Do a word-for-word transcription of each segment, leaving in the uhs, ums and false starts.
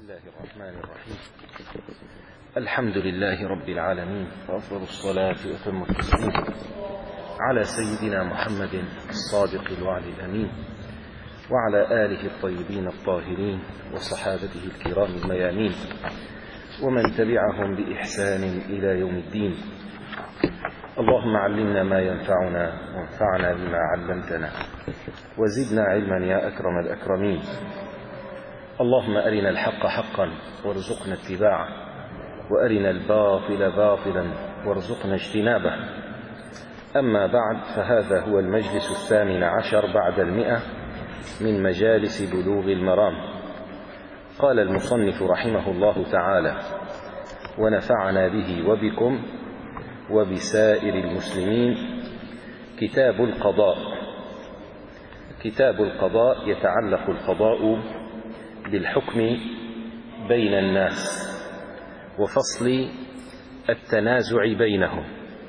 الله الرحمن الرحيم. الحمد لله رب العالمين، وأفضل الصلاة وأتم التسليم على سيدنا محمد الصادق الوعد الأمين، وعلى آله الطيبين الطاهرين وصحابته الكرام الميامين، ومن تبعهم بإحسان إلى يوم الدين. اللهم علمنا ما ينفعنا وانفعنا بما علمتنا وزدنا علما يا أكرم الأكرمين. اللهم أرنا الحق حقا وارزقنا اتباعه، وأرنا الباطل باطلا وارزقنا اجتنابه. أما بعد، فهذا هو المجلس الثامن عشر بعد المئة من مجالس بلوغ المرام. قال المصنف رحمه الله تعالى: ونفعنا به وبكم وبسائر المسلمين. كتاب القضاء. كتاب القضاء يتعلق القضاء بالحكم بين الناس وفصل التنازع بينهم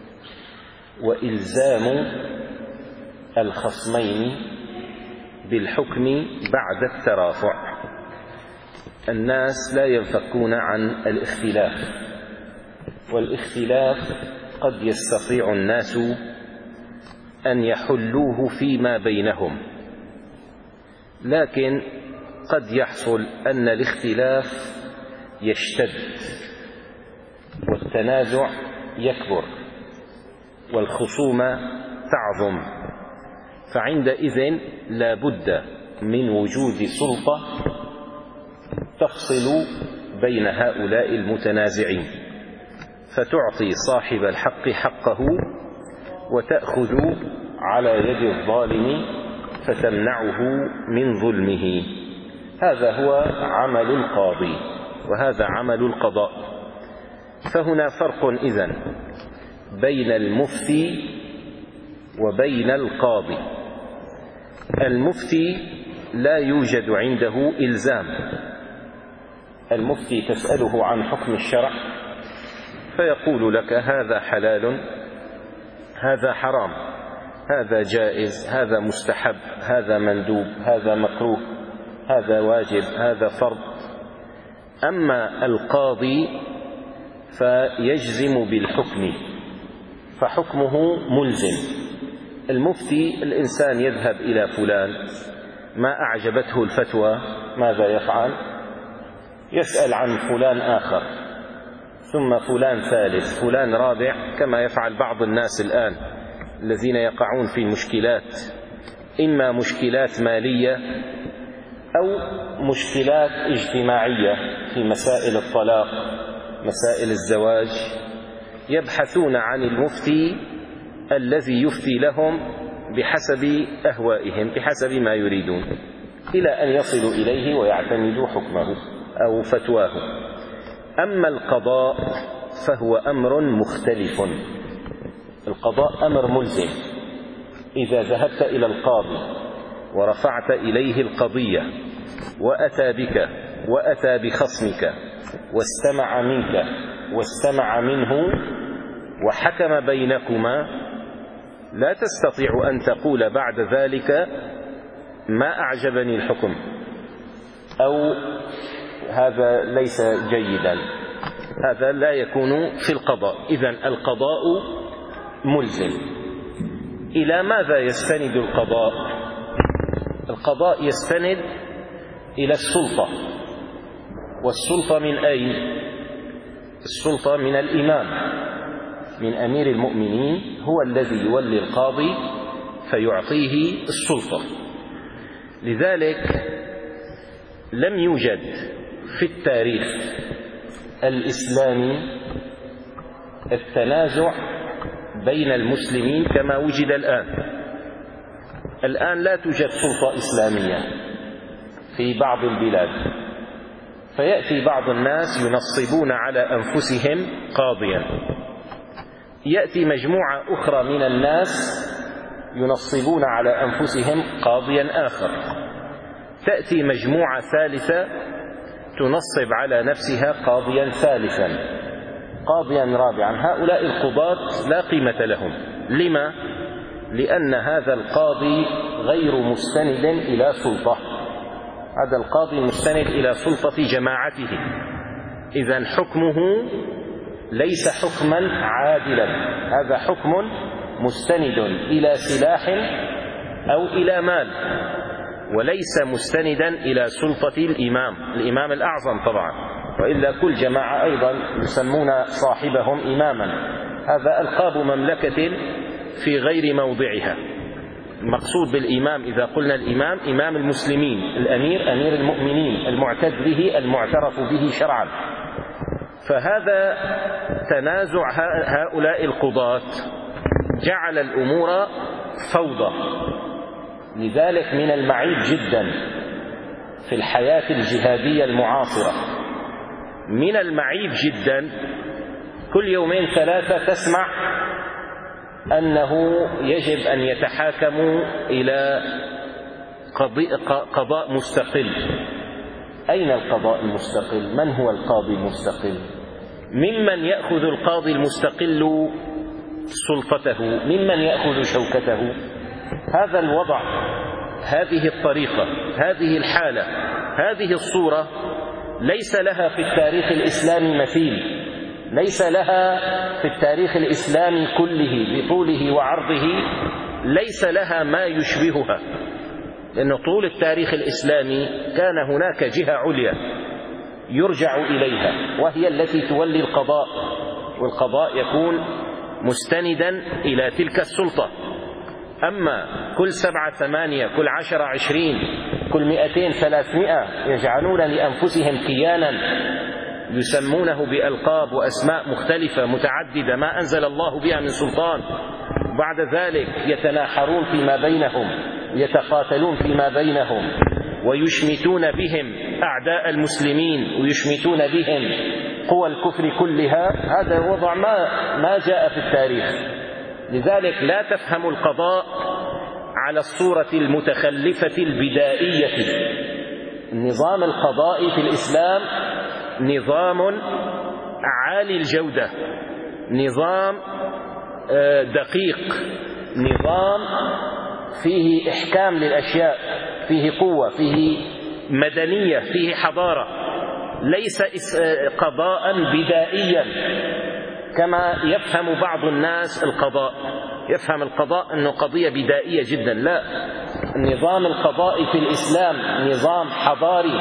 وإلزام الخصمين بالحكم بعد الترافع. الناس لا ينفكون عن الاختلاف، والاختلاف قد يستطيع الناس أن يحلوه فيما بينهم، لكن قد يحصل أن الاختلاف يشتد والتنازع يكبر والخصومة تعظم، فعندئذ لا بد من وجود سلطة تفصل بين هؤلاء المتنازعين، فتعطي صاحب الحق حقه وتأخذ على يد الظالم فتمنعه من ظلمه. هذا هو عمل القاضي وهذا عمل القضاء. فهنا فرق إذن بين المفتي وبين القاضي. المفتي لا يوجد عنده إلزام. المفتي تسأله عن حكم الشرع فيقول لك: هذا حلال، هذا حرام، هذا جائز، هذا مستحب، هذا مندوب، هذا مكروه، هذا واجب، هذا فرض. أما القاضي فيجزم بالحكم، فحكمه ملزم. المفتي الإنسان يذهب إلى فلان، ما أعجبته الفتوى ماذا يفعل؟ يسأل عن فلان آخر، ثم فلان ثالث، فلان رابع، كما يفعل بعض الناس الآن الذين يقعون في مشكلات، إما مشكلات مالية أو مشكلات اجتماعية في مسائل الطلاق، مسائل الزواج. يبحثون عن المفتي الذي يفتي لهم بحسب أهوائهم، بحسب ما يريدون، إلى أن يصلوا إليه ويعتمدوا حكمه أو فتواه. أما القضاء فهو أمر مختلف. القضاء أمر ملزم. إذا ذهبت إلى القاضي ورفعت إليه القضية وأتى بك وأتى بخصمك واستمع منك واستمع منه وحكم بينكما، لا تستطيع أن تقول بعد ذلك: ما أعجبني الحكم، أو هذا ليس جيدا. هذا لا يكون في القضاء. إذن القضاء ملزم. إلى ماذا يستند القضاء؟ القضاء يستند إلى السلطة. والسلطة من أين؟ السلطة من الإمام، من أمير المؤمنين، هو الذي يولي القاضي فيعطيه السلطة. لذلك لم يوجد في التاريخ الإسلامي التنازع بين المسلمين كما وجد الآن. الآن لا توجد سلطة إسلامية في بعض البلاد، فيأتي بعض الناس ينصبون على أنفسهم قاضيا، يأتي مجموعة أخرى من الناس ينصبون على أنفسهم قاضيا آخر، تأتي مجموعة ثالثة تنصب على نفسها قاضيا ثالثا، قاضيا رابعا. هؤلاء القضاة لا قيمة لهم. لما؟ لأن هذا القاضي غير مستند إلى سلطة، هذا القاضي مستند إلى سلطة جماعته، إذن حكمه ليس حكما عادلا، هذا حكم مستند إلى سلاح أو إلى مال، وليس مستندا إلى سلطة الإمام الإمام الأعظم طبعا، وإلا كل جماعة أيضا يسمون صاحبهم إماما، هذا ألقاب مملكة في غير موضعها. المقصود بالإمام إذا قلنا الإمام إمام المسلمين، الأمير أمير المؤمنين، المعتد به المعترف به شرعا. فهذا تنازع هؤلاء القضاة جعل الأمور فوضى، لذلك من المعيب جدا في الحياة الجهادية المعاصرة، من المعيب جدا كل يومين ثلاثة تسمع أنه يجب أن يتحاكموا إلى قضاء مستقل. أين القضاء المستقل؟ من هو القاضي المستقل؟ ممن يأخذ القاضي المستقل سلطته؟ ممن يأخذ شوكته؟ هذا الوضع، هذه الطريقة، هذه الحالة، هذه الصورة ليس لها في التاريخ الإسلامي مثيل، ليس لها في التاريخ الإسلامي كله بطوله وعرضه، ليس لها ما يشبهها، لأن طول التاريخ الإسلامي كان هناك جهة عليا يرجع إليها وهي التي تولي القضاء، والقضاء يكون مستندا إلى تلك السلطة. أما كل سبعة ثمانية، كل عشرة عشرين، كل مئتين ثلاثمائة يجعلون لأنفسهم كيانا يسمونه بألقاب وأسماء مختلفة متعددة ما أنزل الله بها من سلطان، وبعد ذلك يتناحرون فيما بينهم، يتقاتلون فيما بينهم، ويشمتون بهم أعداء المسلمين، ويشمتون بهم قوى الكفر كلها. هذا وضع ما ما جاء في التاريخ. لذلك لا تفهم القضاء على الصورة المتخلفة البدائية. النظام القضائي في الإسلام نظام عالي الجودة، نظام دقيق، نظام فيه إحكام للأشياء، فيه قوة، فيه مدنية، فيه حضارة، ليس قضاء بدائيا كما يفهم بعض الناس القضاء. يفهم القضاء أنه قضية بدائية جدا، لا، النظام القضائي في الإسلام نظام حضاري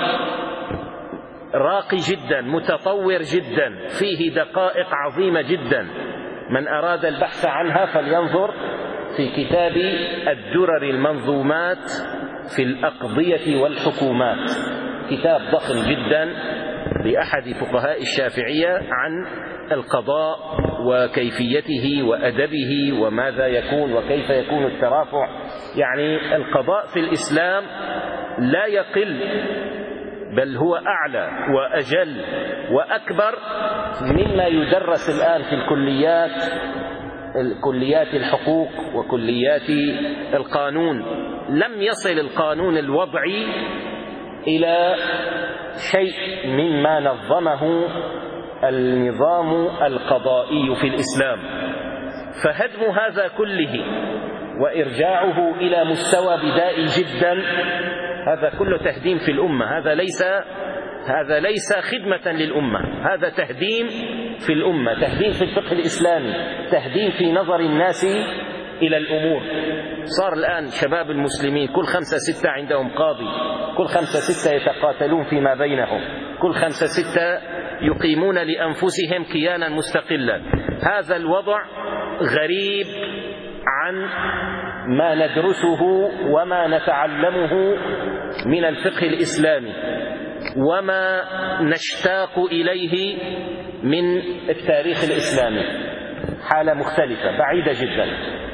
راقي جدا، متطور جدا، فيه دقائق عظيمة جدا. من أراد البحث عنها فلينظر في كتاب الدرر المنظومات في الأقضية والحكومات، كتاب ضخم جدا لأحد فقهاء الشافعية عن القضاء وكيفيته وأدبه وماذا يكون وكيف يكون الترافع. يعني القضاء في الإسلام لا يقل، بل هو أعلى وأجل وأكبر مما يدرس الآن في الكليات، كليات الحقوق وكليات القانون. لم يصل القانون الوضعي إلى شيء مما نظمه النظام القضائي في الإسلام. فهدم هذا كله وإرجاعه إلى مستوى بدائي جدا، هذا كله تهديم في الأمة. هذا ليس هذا ليس خدمة للأمة، هذا تهديم في الأمة، تهديم في الفقه الإسلامي، تهديم في نظر الناس إلى الأمور. صار الآن شباب المسلمين كل خمسة ستة عندهم قاضي، كل خمسة ستة يتقاتلون فيما بينهم، كل خمسة ستة يقيمون لأنفسهم كيانا مستقلا. هذا الوضع غريب عن ما ندرسه وما نتعلمه من الفقه الإسلامي وما نشتاق إليه من التاريخ الإسلامي. حالة مختلفة بعيدة جدا.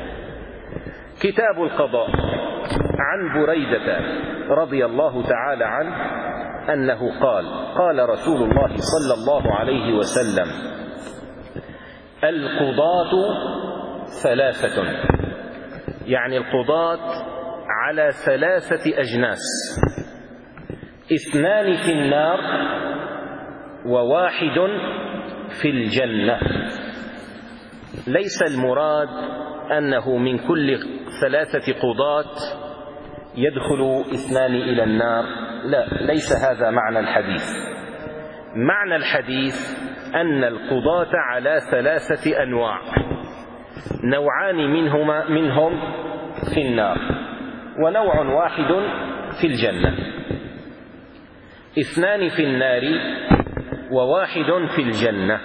كتاب القضاء. عن بريدة رضي الله تعالى عنه أنه قال: قال رسول الله صلى الله عليه وسلم: القضاة ثلاثة، يعني القضاة على ثلاثة أجناس: اثنان في النار وواحد في الجنة. ليس المراد أنه من كل ثلاثة قضاة يدخل اثنان إلى النار لا، ليس هذا معنى الحديث. معنى الحديث أن القضاة على ثلاثة أنواع، نوعان منهما منهم في النار، ونوع واحد في الجنة. اثنان في النار وواحد في الجنة.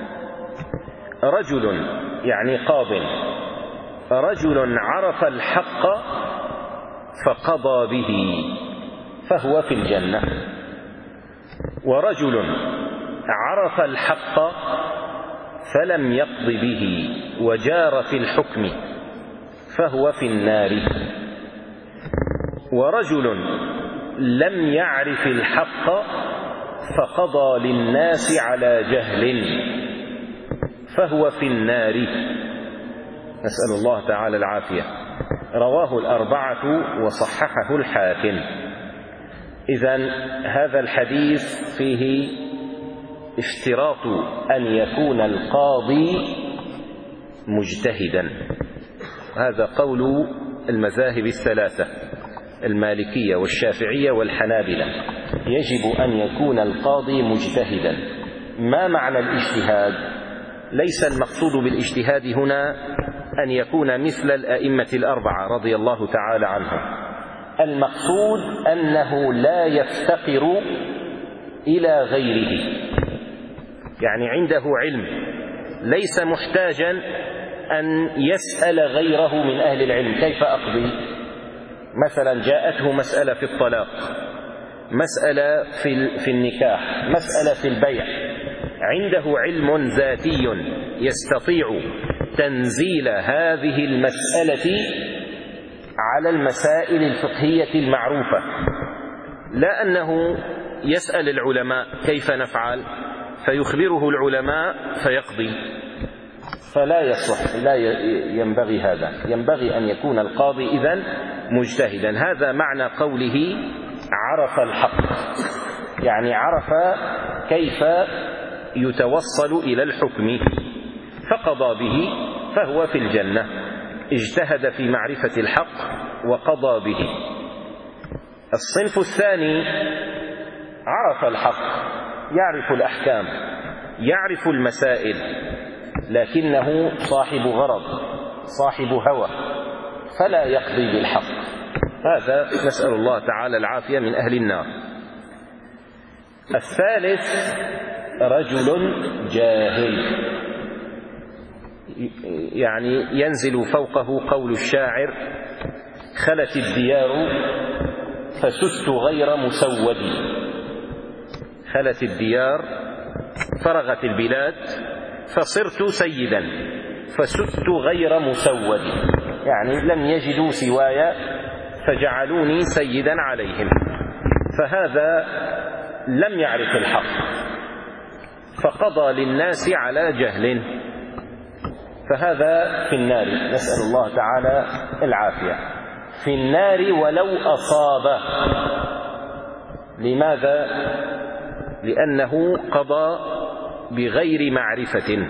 رجل يعني قاض، رجل عرف الحق فقضى به فهو في الجنة، ورجل عرف الحق فلم يقض به وجار في الحكم فهو في النار، ورجل لم يعرف الحق فقضى للناس على جهل فهو في النار. نسأل الله تعالى العافية. رواه الأربعة وصححه الحاكم. إذن هذا الحديث فيه اشتراط أن يكون القاضي مجتهدا. هذا قول المذاهب الثلاثة، المالكية والشافعية والحنابلة، يجب أن يكون القاضي مجتهدا. ما معنى الاجتهاد؟ ليس المقصود بالاجتهاد هنا أن يكون مثل الأئمة الأربعة رضي الله تعالى عنهم. المقصود أنه لا يفتقر إلى غيره، يعني عنده علم، ليس محتاجا أن يسأل غيره من أهل العلم كيف أقضي. مثلا جاءته مسألة في الطلاق، مسألة في في النكاح، مسألة في البيع، عنده علم ذاتي يستطيع تنزيل هذه المسألة على المسائل الفقهية المعروفة، لا أنه يسأل العلماء كيف نفعل فيخبره العلماء فيقضي، فلا يصح، لا ينبغي هذا. ينبغي أن يكون القاضي إذن مجتهدا. هذا معنى قوله عرف الحق، يعني عرف كيف يتوصل إلى الحكم فقضى به فهو في الجنة. اجتهد في معرفة الحق وقضى به. الصنف الثاني عرف الحق، يعرف الأحكام، يعرف المسائل، لكنه صاحب غرض، صاحب هوى، فلا يقضي بالحق. هذا نسأل الله تعالى العافية من أهل النار. الثالث رجل جاهل، يعني ينزل فوقه قول الشاعر: خلت الديار فسست غير مسود. خلت الديار، فرغت البلاد، فصرت سيدا، فسست غير مسود، يعني لم يجدوا سواي فجعلوني سيدا عليهم. فهذا لم يعرف الحق فقضى للناس على جهل، فهذا في النار، نسأل الله تعالى العافية. في النار ولو أصابه. لماذا؟ لأنه قضى بغير معرفة،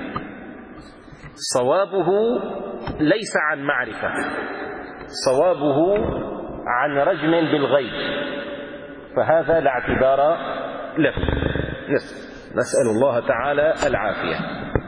صوابه ليس عن معرفة، صوابه عن رجم بالغيب، فهذا لا اعتبار له. نسأل الله تعالى العافية.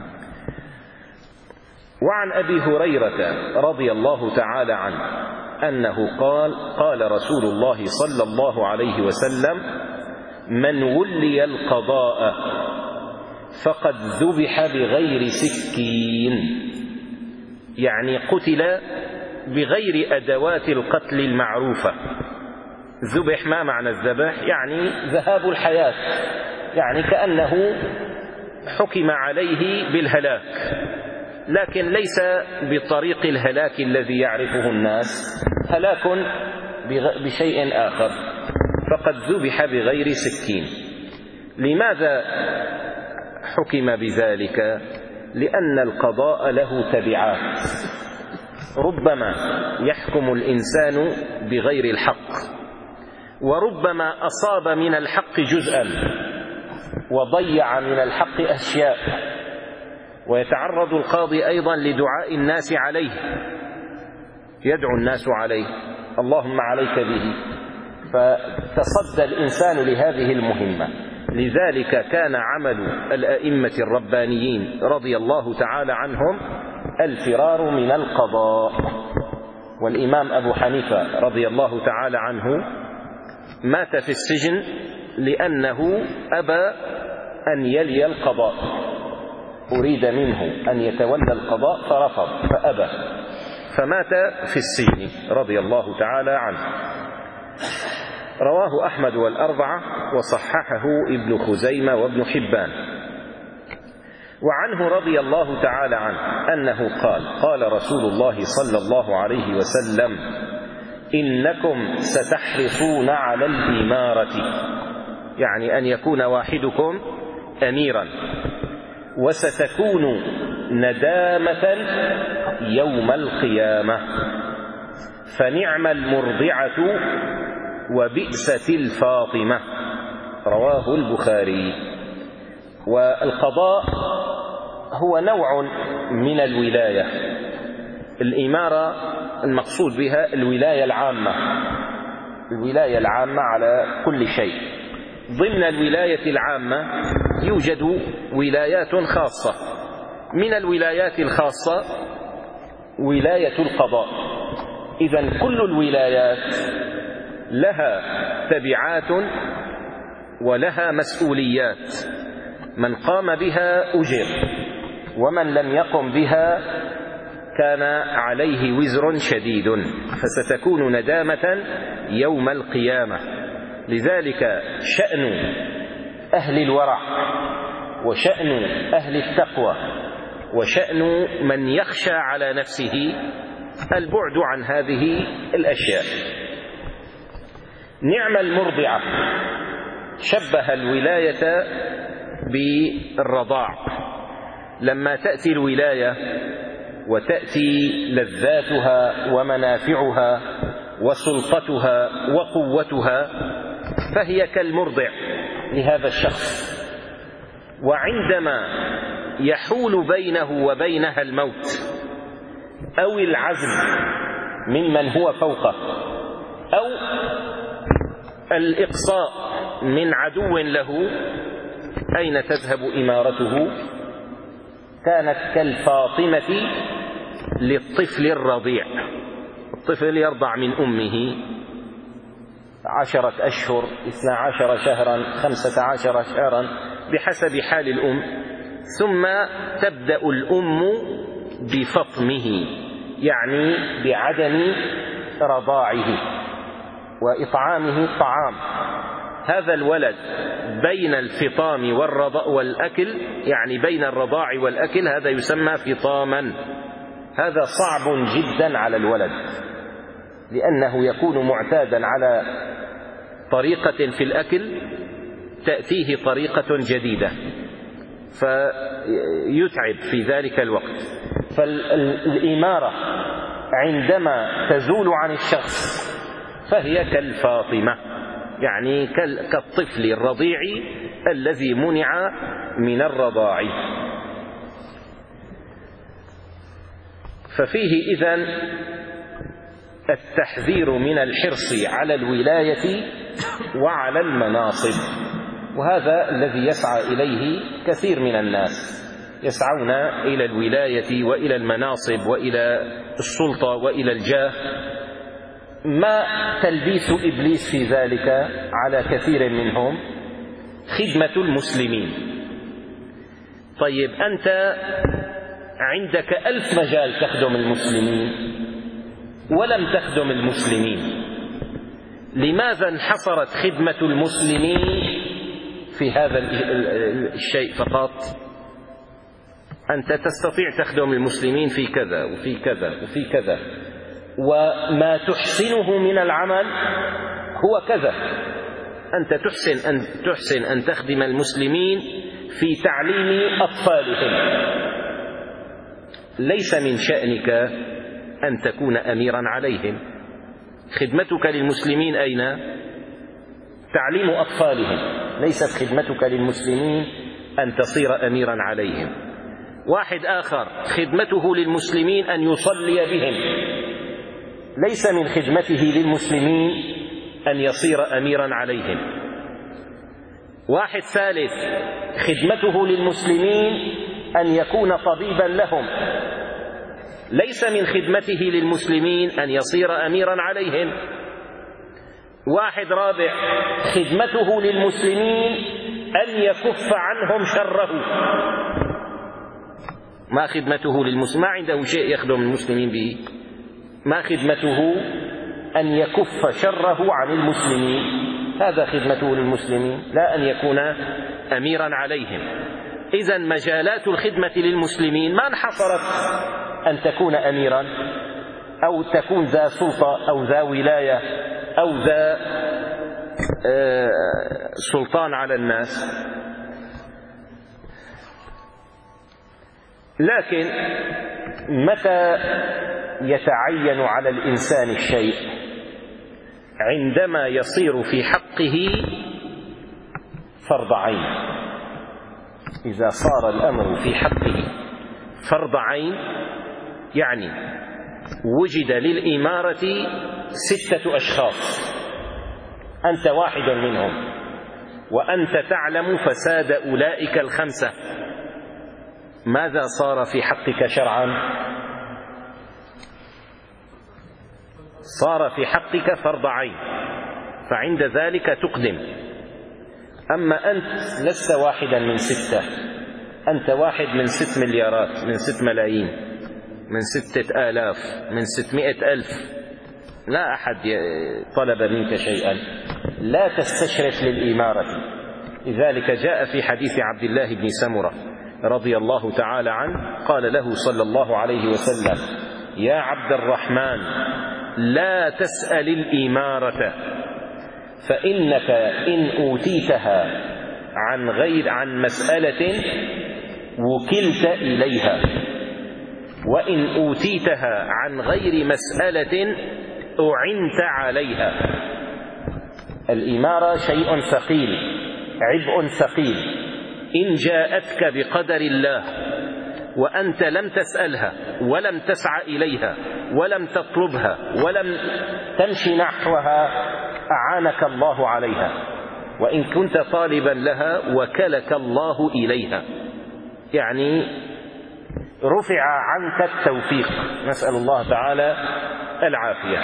وعن أبي هريرة رضي الله تعالى عنه أنه قال: قال رسول الله صلى الله عليه وسلم: من ولي القضاء فقد ذبح بغير سكين، يعني قتل بغير أدوات القتل المعروفة. ذبح، ما معنى الذبح؟ يعني ذهاب الحياة، يعني كأنه حكم عليه بالهلاك، لكن ليس بطريق الهلاك الذي يعرفه الناس، هلاك بشيء آخر. فقد ذبح بغير سكين. لماذا حكم بذلك؟ لأن القضاء له تبعات، ربما يحكم الإنسان بغير الحق، وربما أصاب من الحق جزءا وضيع من الحق أشياء، ويتعرض القاضي أيضا لدعاء الناس عليه، يدعو الناس عليه: اللهم عليك به، فتصدى الإنسان لهذه المهمة. لذلك كان عمل الأئمة الربانيين رضي الله تعالى عنهم الفرار من القضاء. والإمام أبو حنيفة رضي الله تعالى عنه مات في السجن لأنه أبى أن يلي القضاء، أريد منه أن يتولى القضاء فرفض فأبى، فمات في السجن رضي الله تعالى عنه. رواه أحمد والأربعة وصححه ابن خزيمة وابن حبان. وعنه رضي الله تعالى عنه أنه قال: قال رسول الله صلى الله عليه وسلم: إنكم ستحرصون على الإمارة، يعني أن يكون واحدكم أميرا، وستكون ندامة يوم القيامة، فنعم المرضعة وبئست الفاطمة. رواه البخاري. والقضاء هو نوع من الولاية. الإمارة المقصود بها الولاية العامة، الولاية العامة على كل شيء. ضمن الولاية العامة يوجد ولايات خاصة. من الولايات الخاصة ولاية القضاء. إذن كل الولايات لها تبعات ولها مسؤوليات، من قام بها أجر، ومن لم يقم بها كان عليه وزر شديد، فستكون ندامة يوم القيامة. لذلك شأن أهل الورع وشأن أهل التقوى وشأن من يخشى على نفسه البعد عن هذه الأشياء. نعم المرضعة، شبه الولاية بالرضاع. لما تأتي الولاية وتأتي لذاتها ومنافعها وسلطتها وقوتها فهي كالمرضع لهذا الشخص، وعندما يحول بينه وبينها الموت أو العزل ممن هو فوقه أو الإقصاء من عدو له، أين تذهب إمارته؟ كانت كالفاطمة للطفل الرضيع. الطفل يرضع من أمه عشرة أشهر، اثنا عشر شهرا، خمسة عشر شهرا بحسب حال الأم، ثم تبدأ الأم بفطمه، يعني بعدم رضاعه وإطعامه الطعام. هذا الولد بين الفطام والرضاع والأكل، يعني بين الرضاع والأكل، هذا يسمى فطاما. هذا صعب جدا على الولد، لأنه يكون معتادا على طريقة في الأكل تأتيه طريقة جديدة فيتعب في ذلك الوقت. فالإمارة عندما تزول عن الشخص فهي كالفاطمة، يعني كالطفل الرضيع الذي منع من الرضاع. ففيه إذن التحذير من الحرص على الولاية وعلى المناصب، وهذا الذي يسعى إليه كثير من الناس، يسعون إلى الولاية وإلى المناصب وإلى السلطة وإلى الجاه. ما تلبيس إبليس في ذلك على كثير منهم؟ خدمة المسلمين. طيب أنت عندك ألف مجال تخدم المسلمين ولم تخدم المسلمين، لماذا انحصرت خدمة المسلمين في هذا الشيء فقط؟ أنت تستطيع تخدم المسلمين في كذا وفي كذا وفي كذا، وما تحسنه من العمل هو كذا. أنت تحسن أن تحسن أن تخدم المسلمين في تعليم أطفالهم، ليس من شأنك أن تكون أميرا عليهم. خدمتك للمسلمين أين؟ تعليم أطفالهم، ليست خدمتك للمسلمين أن تصير أميرا عليهم. واحد آخر خدمته للمسلمين أن يصلي بهم، ليس من خدمته للمسلمين أن يصير أميرا عليهم. واحد ثالث خدمته للمسلمين أن يكون طبيبا لهم، ليس من خدمته للمسلمين أن يصير أميرا عليهم. واحد رابع خدمته للمسلمين أن يكف عنهم شره، ما خدمته للمسلمين، ما عنده شيء يخدم المسلمين به، ما خدمته أن يكف شره عن المسلمين، هذا خدمته للمسلمين، لا أن يكون أميرا عليهم. إذن مجالات الخدمة للمسلمين ما انحصرت أن تكون أميرا أو تكون ذا سلطة أو ذا ولاية أو ذا سلطان على الناس، لكن متى يتعين على الإنسان الشيء؟ عندما يصير في حقه فرض عين. إذا صار الأمر في حقه فرض عين، يعني وجد للإمارة ستة أشخاص، أنت واحد منهم، وأنت تعلم فساد أولئك الخمسة، ماذا صار في حقك شرعا؟ صار في حقك فرض عين، فعند ذلك تقدم. أما أنت لست واحدا من ستة، أنت واحد من ست مليارات، من ست ملايين، من ستة آلاف، من ستمائة ألف، لا أحد طلب منك شيئا، لا تستشرف للإمارة. لذلك جاء في حديث عبد الله بن سمرة رضي الله تعالى عنه قال له صلى الله عليه وسلم: يا عبد الرحمن، لا تسأل الإمارة، فإنك إن أوتيتها عن غير عن مسألة وكلت إليها، وإن أوتيتها عن غير مسألة أعنت عليها. الإمارة شيء ثقيل، عبء ثقيل، إن جاءتك بقدر الله وأنت لم تسألها ولم تسعى إليها ولم تطلبها ولم تمشي نحوها أعانك الله عليها، وإن كنت طالبا لها وكلك الله إليها، يعني رفع عنك التوفيق، نسأل الله تعالى العافية.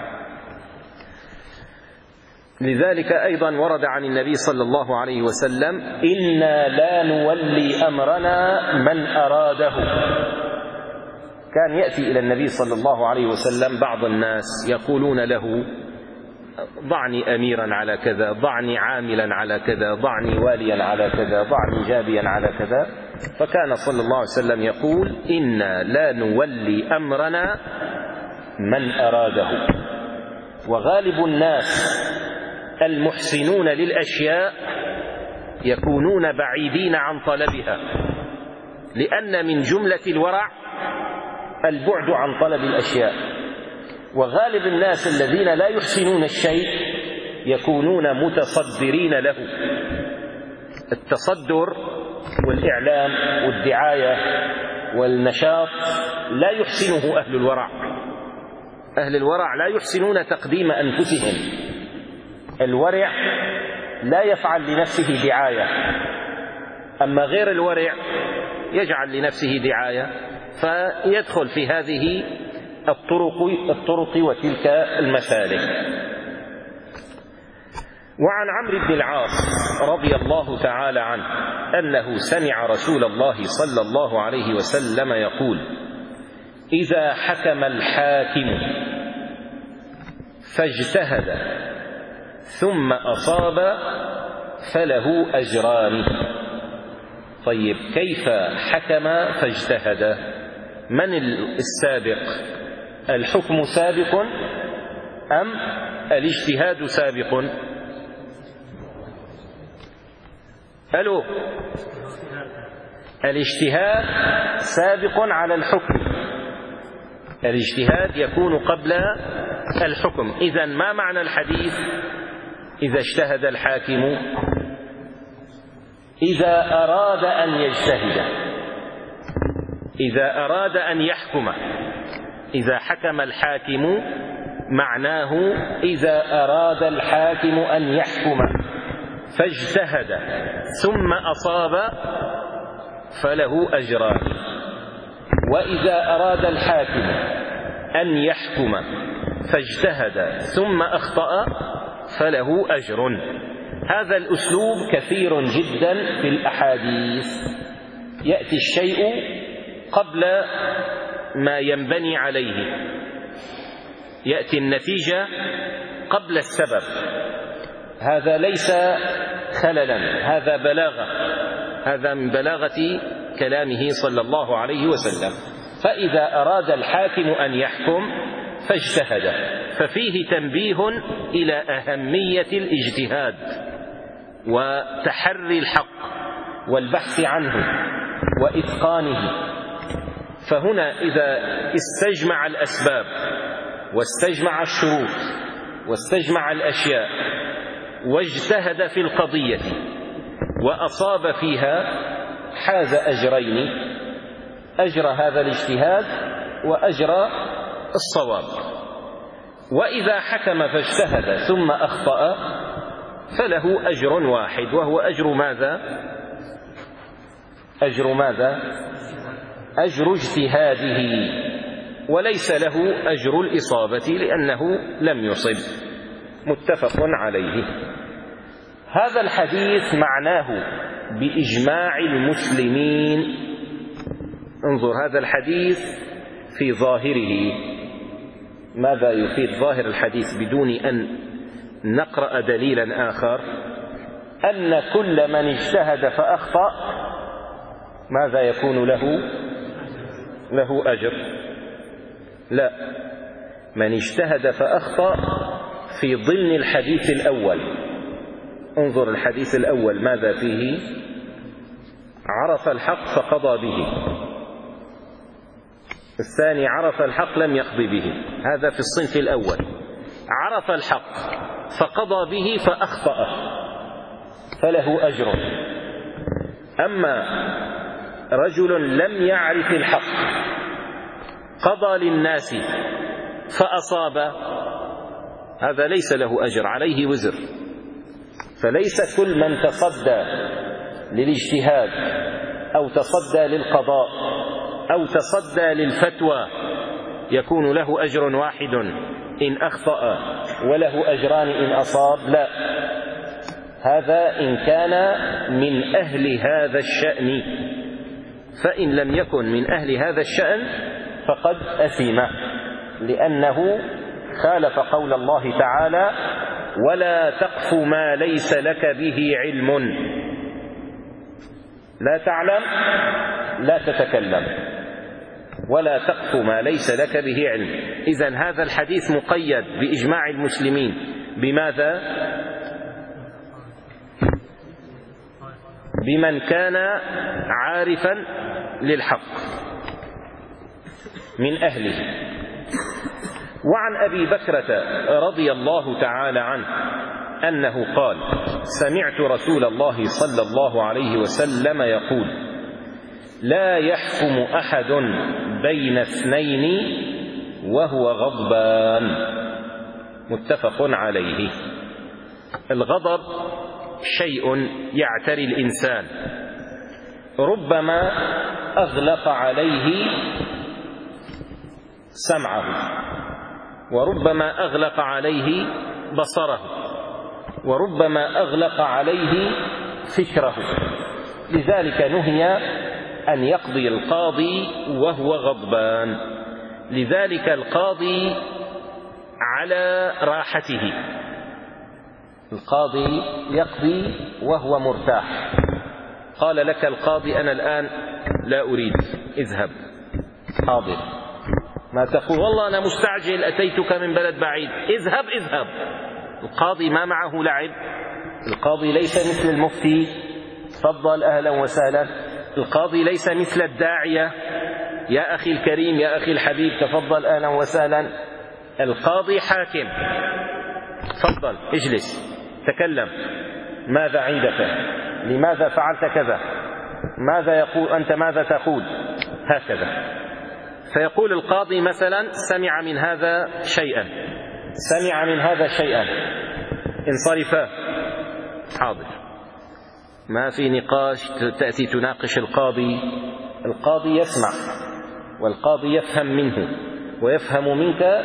لذلك أيضا ورد عن النبي صلى الله عليه وسلم: إنا لا نولي أمرنا من أراده. كان يأتي إلى النبي صلى الله عليه وسلم بعض الناس يقولون له: ضعني أميرا على كذا، ضعني عاملا على كذا، ضعني واليا على كذا، ضعني جابيا على كذا، فكان صلى الله عليه وسلم يقول: إنا لا نولي أمرنا من أراده. وغالب الناس المحسنون للأشياء يكونون بعيدين عن طلبها، لأن من جملة الورع البعد عن طلب الأشياء. وغالب الناس الذين لا يحسنون الشيء يكونون متصدرين له. التصدر والإعلام والدعاية والنشاط لا يحسنه أهل الورع. أهل الورع لا يحسنون تقديم أنفسهم. الورع لا يفعل لنفسه دعاية، أما غير الورع يجعل لنفسه دعاية، فيدخل في هذه الطرق الطرق وتلك المسالك. وعن عمرو بن العاص رضي الله تعالى عنه أنه سمع رسول الله صلى الله عليه وسلم يقول: إذا حكم الحاكم فاجتهد ثم أصاب فله أجران. طيب، كيف حكم فاجتهد؟ من السابق؟ الحكم سابق أم الاجتهاد سابق؟ ألو، الاجتهاد سابق على الحكم، الاجتهاد يكون قبل الحكم. إذن ما معنى الحديث إذا اجتهد الحاكم؟ إذا أراد أن يجتهد، إذا أراد أن يحكم. إذا حكم الحاكم معناه إذا أراد الحاكم أن يحكم فاجتهد ثم أصاب فله أجران، وإذا أراد الحاكم أن يحكم فاجتهد ثم أخطأ فله أجر. هذا الأسلوب كثير جدا في الأحاديث، يأتي الشيء قبل ما ينبني عليه، يأتي النتيجة قبل السبب. هذا ليس خللا، هذا بلاغة، هذا من بلاغة كلامه صلى الله عليه وسلم. فإذا أراد الحاكم أن يحكم فاجتهد، ففيه تنبيه إلى أهمية الاجتهاد وتحري الحق والبحث عنه وإتقانه. فهنا إذا استجمع الأسباب واستجمع الشروط واستجمع الأشياء واجتهد في القضية وأصاب فيها حاز أجرين، أجر هذا الاجتهاد وأجر الصواب. وإذا حكم فاجتهد ثم أخطأ فله أجر واحد، وهو أجر ماذا؟ أجر ماذا؟ أجر اجتهاده، وليس له أجر الإصابة لأنه لم يصب. متفق عليه. هذا الحديث معناه بإجماع المسلمين. انظر هذا الحديث في ظاهره ماذا يفيد ظاهر الحديث بدون أن نقرأ دليلا آخر؟ أن كل من اجتهد فأخطأ ماذا يكون له؟ له أجر. لا، من اجتهد فأخطأ في ضمن الحديث الأول. انظر الحديث الأول ماذا فيه؟ عرف الحق فقضى به. الثاني عرف الحق لم يقضي به، هذا في الصنف الأول. عرف الحق فقضى به فأخطأ فله أجر. أما رجل لم يعرف الحق قضى للناس فأصاب، هذا ليس له أجر، عليه وزر. فليس كل من تصدى للاجتهاد أو تصدى للقضاء أو تصدى للفتوى يكون له أجر واحد إن أخطأ وله أجران إن أصاب. لا، هذا إن كان من أهل هذا الشأن، فإن لم يكن من أهل هذا الشأن فقد أثم، لأنه خالف قول الله تعالى: ولا تقف ما ليس لك به علم. لا تعلم لا تتكلم، ولا تقف ما ليس لك به علم. إذن هذا الحديث مقيد بإجماع المسلمين بماذا؟ بمن كان عارفا للحق من أهله. وعن أبي بكرة رضي الله تعالى عنه أنه قال: سمعت رسول الله صلى الله عليه وسلم يقول: لا يحكم أحد بين اثنين وهو غضبان. متفق عليه. الغضب شيء يعتري الإنسان، ربما أغلق عليه سمعه، وربما أغلق عليه بصره، وربما أغلق عليه فكره. لذلك نهي أن يقضي القاضي وهو غضبان. لذلك القاضي على راحته، القاضي يقضي وهو مرتاح. قال لك القاضي: أنا الآن لا أريد، اذهب. حاضر. ما تقول: والله أنا مستعجل، أتيتك من بلد بعيد، اذهب اذهب. القاضي ما معه لعب. القاضي ليس مثل المفتي: تفضل أهلا وسهلا. القاضي ليس مثل الداعية: يا أخي الكريم يا أخي الحبيب تفضل أهلا وسهلا. القاضي حاكم: تفضل اجلس تكلم، ماذا عندك؟ لماذا فعلت كذا؟ ماذا يقول أنت؟ ماذا تقول؟ هكذا. فيقول القاضي مثلا: سمع من هذا شيئا، سمع من هذا شيئا انصرفا. حاضر، ما في نقاش. تأتي تناقش القاضي، القاضي يسمع والقاضي يفهم منه ويفهم منك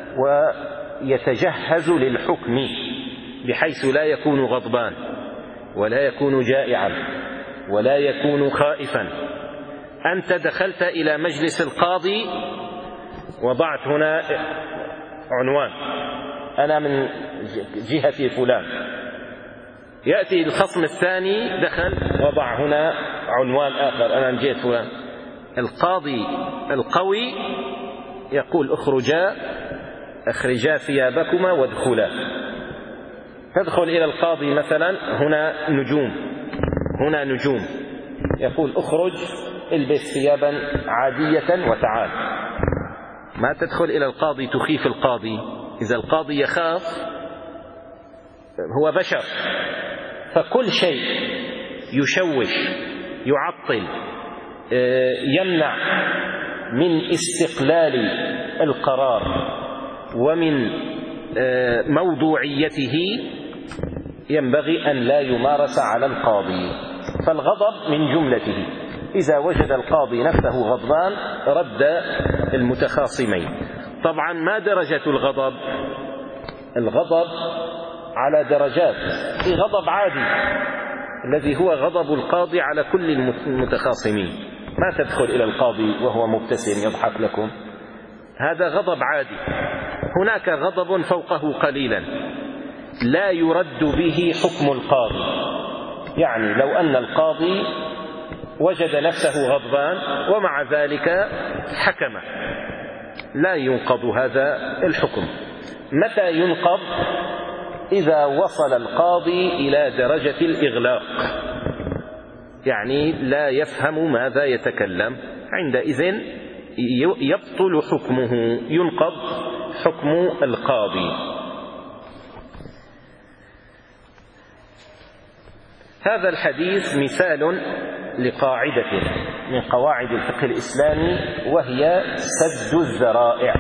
ويتجهز للحكم بحيث لا يكون غضبان ولا يكون جائعا ولا يكون خائفا. أنت دخلت إلى مجلس القاضي، وضعت هنا عنوان: أنا من جهة فلان. يأتي الخصم الثاني دخل وضع هنا عنوان آخر: أنا من جهة فلان. القاضي القوي يقول: اخرجا اخرجا ثيابكما وادخلا. تدخل إلى القاضي مثلا، هنا نجوم هنا نجوم يقول: اخرج البس ثيابا عادية وتعال. ما تدخل إلى القاضي تخيف القاضي. إذا القاضي يخاف، هو بشر، فكل شيء يشوش يعطل يمنع من استقلال القرار ومن موضوعيته ينبغي أن لا يمارس على القاضي. فالغضب من جملته. إذا وجد القاضي نفسه غضبان رد المتخاصمين. طبعا ما درجة الغضب؟ الغضب على درجات. في غضب عادي الذي هو غضب القاضي على كل المتخاصمين. ما تدخل إلى القاضي وهو مبتسم يضحك لكم، هذا غضب عادي. هناك غضب فوقه قليلا لا يرد به حكم القاضي. يعني لو أن القاضي وجد نفسه غضبان ومع ذلك حكم، لا ينقض هذا الحكم. متى ينقض؟ إذا وصل القاضي إلى درجة الإغلاق، يعني لا يفهم ماذا يتكلم، عندئذ يبطل حكمه، ينقض حكم القاضي. هذا الحديث مثال لقاعدة من قواعد الفقه الإسلامي، وهي سد الذرائع.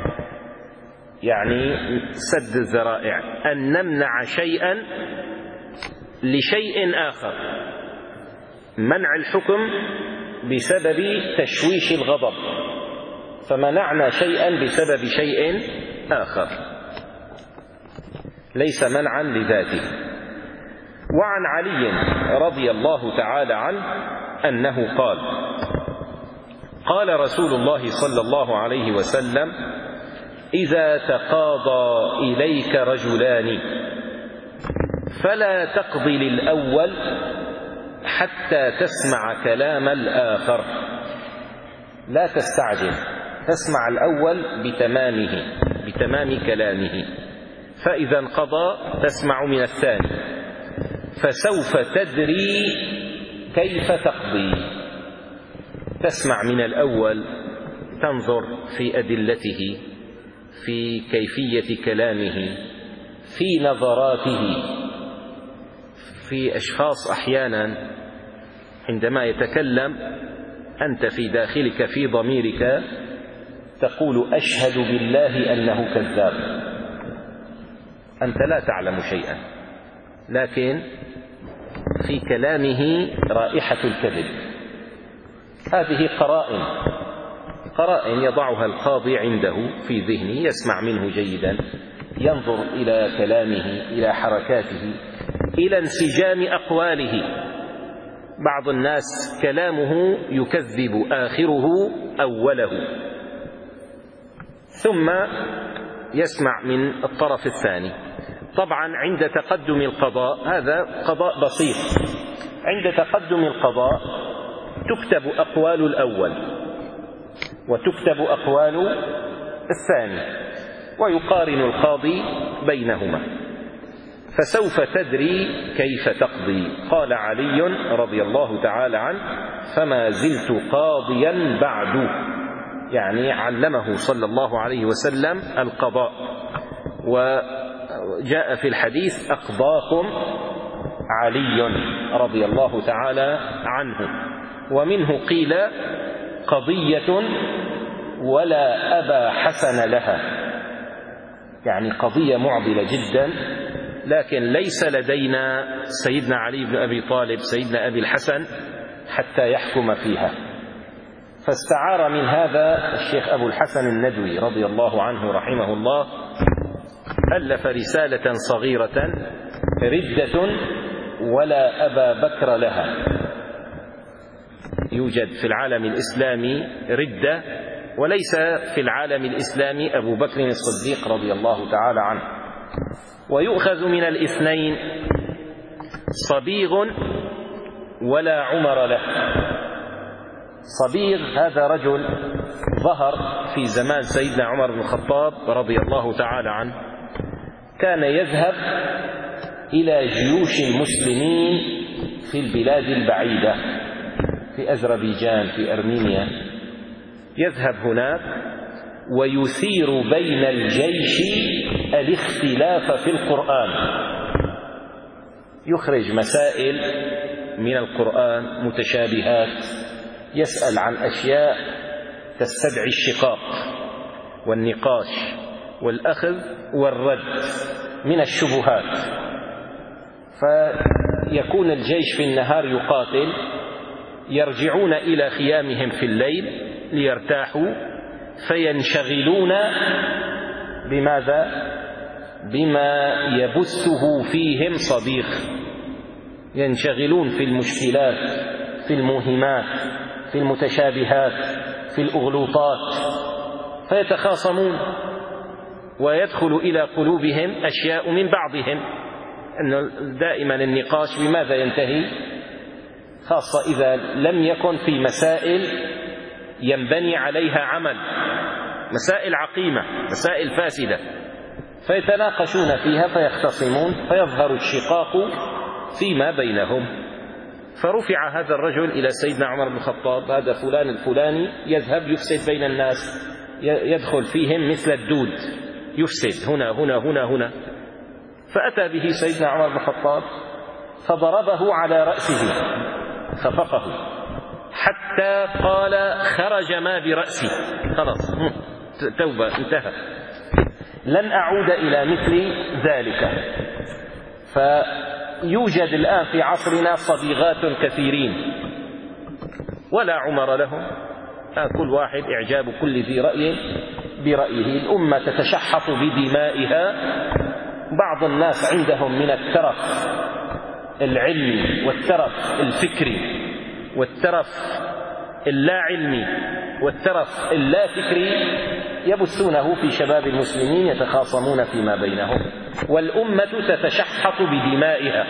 يعني سد الذرائع أن نمنع شيئا لشيء آخر. منع الحكم بسبب تشويش الغضب، فمنعنا شيئا بسبب شيء آخر، ليس منعا لذاته. وعن علي رضي الله تعالى عنه أنه قال: قال رسول الله صلى الله عليه وسلم: إذا تقاضى إليك رجلان فلا تقضي للأول حتى تسمع كلام الآخر. لا تستعجل، تسمع الأول بتمامه بتمام كلامه، فإذا انقضى تسمع من الثاني، فسوف تدري كيف تقضي. تسمع من الأول، تنظر في أدلته، في كيفية كلامه، في نظراته. في أشخاص أحيانا عندما يتكلم أنت في داخلك في ضميرك تقول: أشهد بالله أنه كذاب. أنت لا تعلم شيئا، لكن في كلامه رائحة الكذب. هذه قرائن قرائن يضعها القاضي عنده في ذهنه، يسمع منه جيدا، ينظر إلى كلامه، إلى حركاته، إلى انسجام أقواله. بعض الناس كلامه يكذب آخره أوله، ثم يسمع من الطرف الثاني. طبعا عند تقدم القضاء، هذا قضاء بسيط، عند تقدم القضاء تكتب أقوال الأول وتكتب أقوال الثاني، ويقارن القاضي بينهما، فسوف تدري كيف تقضي. قال علي رضي الله تعالى عنه: فما زلت قاضيا بعد. يعني علمه صلى الله عليه وسلم القضاء. وجاء في الحديث: أقضاكم علي رضي الله تعالى عنه. ومنه قيل: قضية ولا أبا حسن لها. يعني قضية معضلة جدا، لكن ليس لدينا سيدنا علي بن أبي طالب سيدنا أبي الحسن حتى يحكم فيها. فاستعار من هذا الشيخ أبو الحسن الندوي رضي الله عنه رحمه الله، ألف رسالة صغيرة: ردة ولا أبا بكر لها. يوجد في العالم الإسلامي ردة، وليس في العالم الإسلامي أبو بكر الصديق رضي الله تعالى عنه. ويؤخذ من الاثنين: صبيغ ولا عمر له. صبيغ هذا رجل ظهر في زمان سيدنا عمر بن الخطاب رضي الله تعالى عنه، كان يذهب إلى جيوش المسلمين في البلاد البعيدة، في أذربيجان، في أرمينيا، يذهب هناك ويثير بين الجيش الاختلاف في القرآن، يخرج مسائل من القرآن متشابهات، يسأل عن أشياء تستدعي الشقاق والنقاش والأخذ والرد من الشبهات. فيكون الجيش في النهار يقاتل، يرجعون إلى خيامهم في الليل ليرتاحوا، فينشغلون بماذا؟ بما يبثه فيهم صبيغ، ينشغلون في المشكلات، في الموهمات، في المتشابهات، في الأغلوطات، فيتخاصمون ويدخل إلى قلوبهم أشياء من بعضهم، أنه دائما النقاش بماذا ينتهي؟ خاصة إذا لم يكن في مسائل ينبني عليها عمل، مسائل عقيمة، مسائل فاسدة، فيتناقشون فيها فيختصمون، فيظهر الشقاق فيما بينهم. فرفع هذا الرجل إلى سيدنا عمر بن الخطاب: هذا فلان الفلاني يذهب يفسد بين الناس، يدخل فيهم مثل الدود، يفسد هنا هنا هنا هنا. فأتى به سيدنا عمر بن الخطاب فضربه على رأسه، خفقه حتى قال: خرج ما برأسي، خلاص توبة، انتهى، لن أعود إلى مثل ذلك. فيوجد الآن في عصرنا صبيغات كثيرين ولا عمر لهم، كل واحد إعجاب كل ذي رأي برأيه. الأمة تتشحط بدمائها، بعض الناس عندهم من الترف العلمي والترف الفكري والترف اللا علمي والترف اللا فكري يبثونه في شباب المسلمين، يتخاصمون فيما بينهم، والأمة تتشحط بدمائها.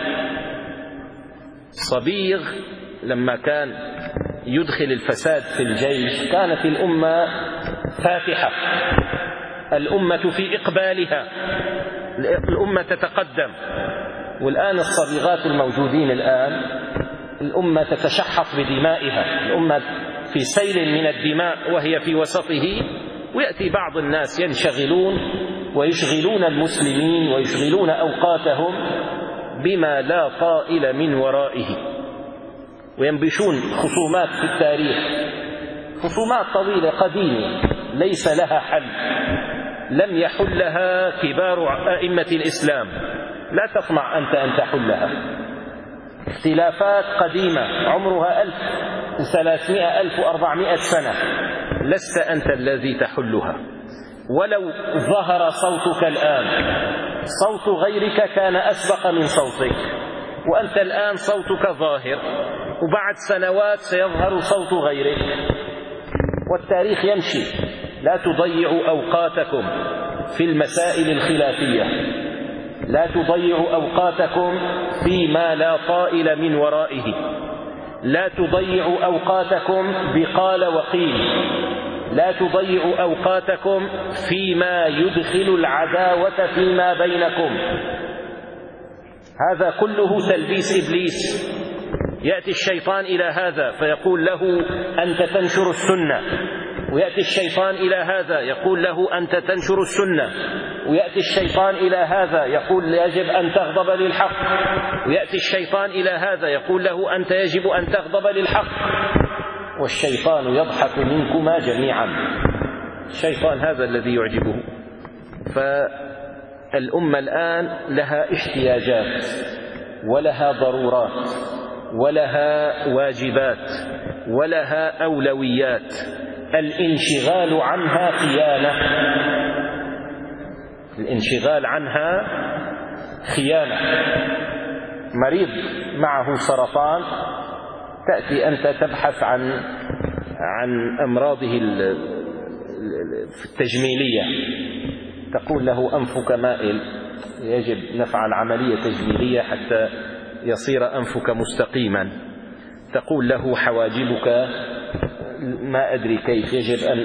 صبيغ لما كان يدخل الفساد في الجيش كانت الأمة فاتحة، الأمة في إقبالها، الأمة تتقدم. والآن الصبيغات الموجودين الآن الأمة تتشحط بدمائها، الأمة في سيل من الدماء وهي في وسطه، ويأتي بعض الناس ينشغلون ويشغلون المسلمين ويشغلون أوقاتهم بما لا طائل من ورائه، وينبشون خصومات في التاريخ، خصومات طويلة قديمة ليس لها حل، لم يحلها كبار أئمة الإسلام، لا تطمع أنت أن تحلها. اختلافات قديمة عمرها ألف وثلاثمائة ألف وأربعمائة سنة، لست أنت الذي تحلها. ولو ظهر صوتك الآن، صوت غيرك كان أسبق من صوتك، وأنت الآن صوتك ظاهر، وبعد سنوات سيظهر صوت غيرك، والتاريخ يمشي. لا تضيعوا أوقاتكم في المسائل الخلافية، لا تضيعوا أوقاتكم فيما لا طائل من ورائه، لا تضيعوا أوقاتكم بقال وقيل، لا تضيعوا أوقاتكم فيما يدخل العداوة فيما بينكم. هذا كله تلبيس إبليس. يأتي الشيطان إلى هذا فيقول له: أنت تنشر السنة، ويأتي الشيطان إلى هذا يقول له: أنت تنشر السنة، ويأتي الشيطان إلى هذا يقول: يجب أن تغضب للحق، ويأتي الشيطان إلى هذا يقول له: أنت يجب أن تغضب للحق، والشيطان يضحك منكما جميعا. الشيطان هذا الذي يعجبه. الأمة الآن لها احتياجات ولها ضرورات ولها واجبات ولها أولويات. الانشغال عنها خيانة، الانشغال عنها خيانة. مريض معه سرطان، تأتي أنت تبحث عن عن أمراضه التجميلية، تقول له أنفك مائل، يجب نفعل عملية تجميلية حتى يصير أنفك مستقيما. تقول له حواجبك ما أدري كيف، يجب أن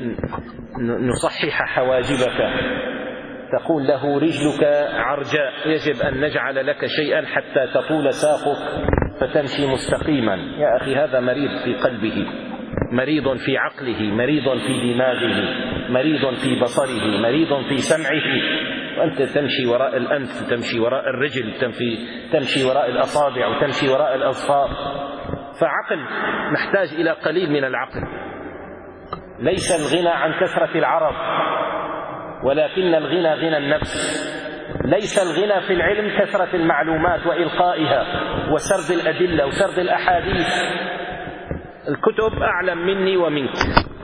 نصحح حواجبك. تقول له رجلك عرجاء، يجب أن نجعل لك شيئا حتى تطول ساقك فتمشي مستقيما. يا أخي هذا مريض في قلبه، مريض في عقله، مريض في دماغه، مريض في بصره، مريض في سمعه، وأنت تمشي وراء الأنف، تمشي وراء الرجل، تمشي, تمشي وراء الأصابع، وتمشي وراء الأظفار. فعقل، نحتاج إلى قليل من العقل. ليس الغنى عن كثرة العرب، ولكن الغنى غنى النفس. ليس الغنى في العلم كثرة المعلومات وإلقائها وسرد الأدلة وسرد الأحاديث. الكتب أعلم مني ومنك.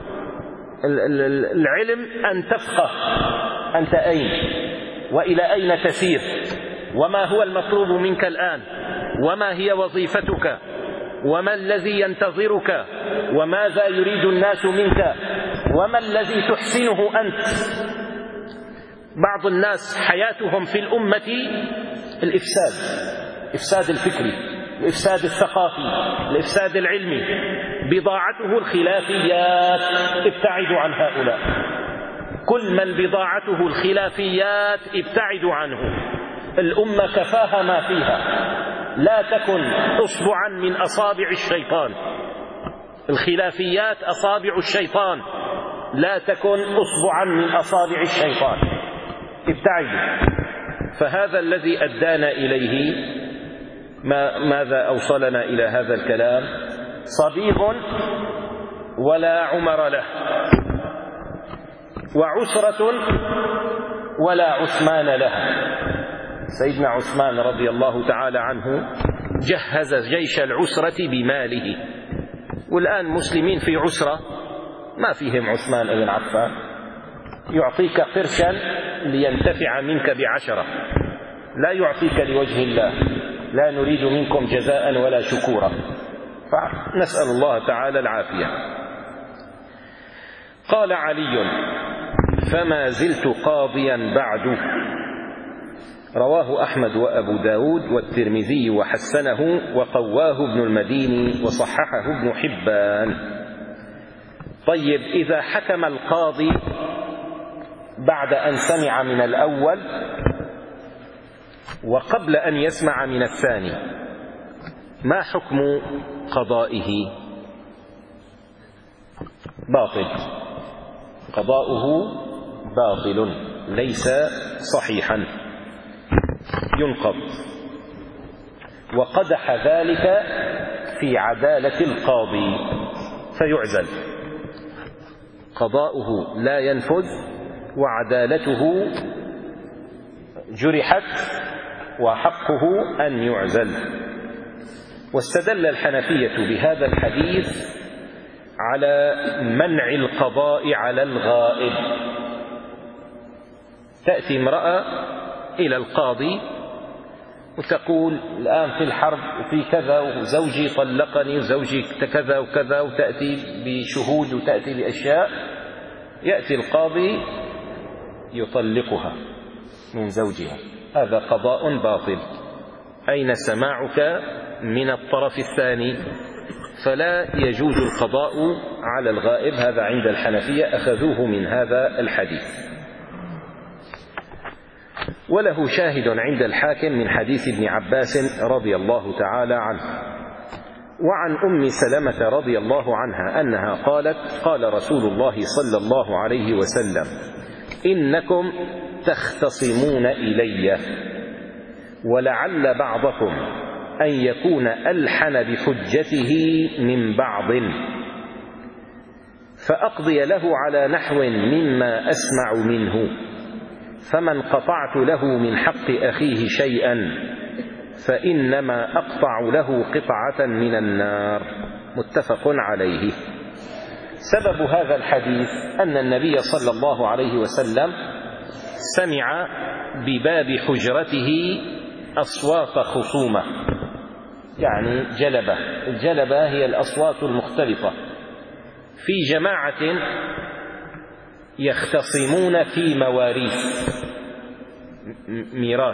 العلم أن تفقه أنت أين وإلى أين تسير، وما هو المطلوب منك الآن، وما هي وظيفتك، وما الذي ينتظرك، وماذا يريد الناس منك، وما الذي تحسنه أنت. بعض الناس حياتهم في الأمة الإفساد، إفساد الفكري، الإفساد الثقافي، الإفساد العلمي. بضاعته الخلافيات، ابتعدوا عن هؤلاء. كل من بضاعته الخلافيات ابتعدوا عنه. الأمة كفاها ما فيها، لا تكن أصبعا من أصابع الشيطان. الخلافيات أصابع الشيطان، لا تكن أصبعا من أصابع الشيطان، ابتعدوا. فهذا الذي أدانا إليه. ما ماذا أوصلنا إلى هذا الكلام؟ صبيغ ولا عمر له، وعسرة ولا عثمان لها. سيدنا عثمان رضي الله تعالى عنه جهز جيش العسرة بماله، والآن مسلمين في عسرة ما فيهم عثمان بن عفان. يعطيك قرشا لينتفع منك بعشرة، لا يعطيك لوجه الله، لا نريد منكم جزاء ولا شكورا. فنسأل الله تعالى العافية. قال علي: فما زلت قاضيا بعد. رواه أحمد وأبو داود والترمذي وحسنه وقواه ابن المديني وصححه ابن حبان. طيب، إذا حكم القاضي بعد أن سمع من الأول وقبل أن يسمع من الثاني، ما حكم قضائه؟ باطل، قضاؤه باطل، ليس صحيحا، ينقض. وقدح ذلك في عدالة القاضي فيعزل. قضاؤه لا ينفذ وعدالته جرحت وحقه أن يعزل. واستدل الحنفية بهذا الحديث على منع القضاء على الغائب. تأتي امرأة إلى القاضي وتقول: الآن في الحرب وفي كذا، وزوجي طلقني وزوجي كذا وكذا، وتأتي بشهود وتأتي بأشياء. يأتي القاضي يطلقها من زوجها. هذا قضاء باطل. أين سماعك من الطرف الثاني؟ فلا يجوز القضاء على الغائب. هذا عند الحنفية، أخذوه من هذا الحديث. وله شاهد عند الحاكم من حديث ابن عباس رضي الله تعالى عنه. وعن أم سلمة رضي الله عنها أنها قالت: قال رسول الله صلى الله عليه وسلم: إنكم تختصمون إلي، ولعل بعضكم أن يكون ألحن بحجته من بعض، فأقضي له على نحو مما أسمع منه، فمن قطعت له من حق أخيه شيئا فإنما أقطع له قطعة من النار. متفق عليه. سبب هذا الحديث أن النبي صلى الله عليه وسلم سمع بباب حجرته أصوات خصومة، يعني جلبة. الجلبة هي الأصوات المختلطة في جماعة يختصمون في مواريث ميراث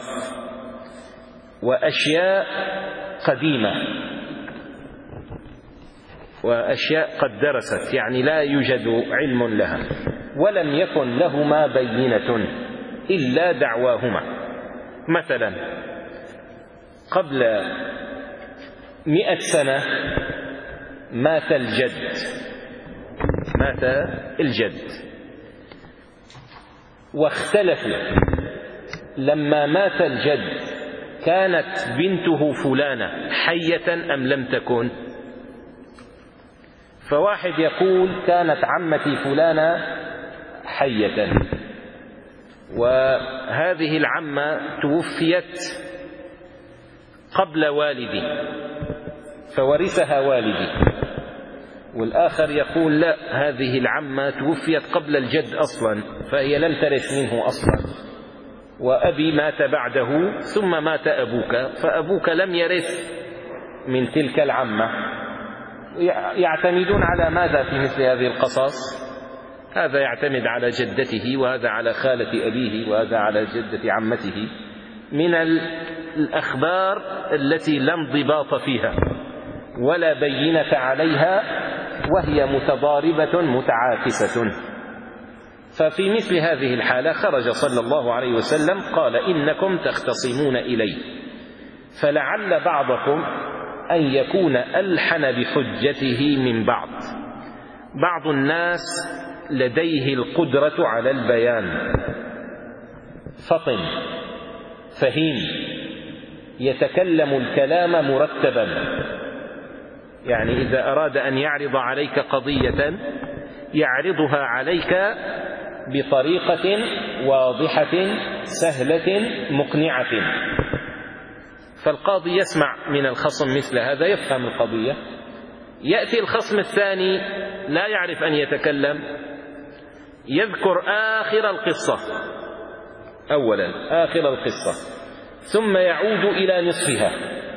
وأشياء قديمة وأشياء قد درست، يعني لا يوجد علم لها، ولم يكن لهما بينة إلا دعواهما. مثلا قبل مئة سنة مات الجد مات الجد واختلفوا لما مات الجد كانت بنته فلانة حية أم لم تكن؟ فواحد يقول كانت عمتي فلانة حية، وهذه العمة توفيت قبل والدي فورثها والدي. والآخر يقول لا، هذه العمة توفيت قبل الجد أصلا فهي لم ترث منه أصلا، وأبي مات بعده ثم مات أبوك فأبوك لم يرث من تلك العمة. يعتمدون على ماذا في مثل هذه القصص؟ هذا يعتمد على جدته، وهذا على خالة أبيه، وهذا على جدة عمته، من الأخبار التي لا انضباط فيها ولا بينة عليها، وهي متضاربة متعاكسة. ففي مثل هذه الحالة خرج صلى الله عليه وسلم قال إنكم تختصمون إلي، فلعل بعضكم أن يكون ألحن بحجته من بعض. بعض الناس لديه القدرة على البيان، فطن فهيم، يتكلم الكلام مرتبا، يعني إذا أراد أن يعرض عليك قضية يعرضها عليك بطريقة واضحة سهلة مقنعة. فالقاضي يسمع من الخصم مثل هذا يفهم القضية. يأتي الخصم الثاني لا يعرف أن يتكلم، يذكر آخر القصة أولا، آخر القصة، ثم يعود إلى نصفها،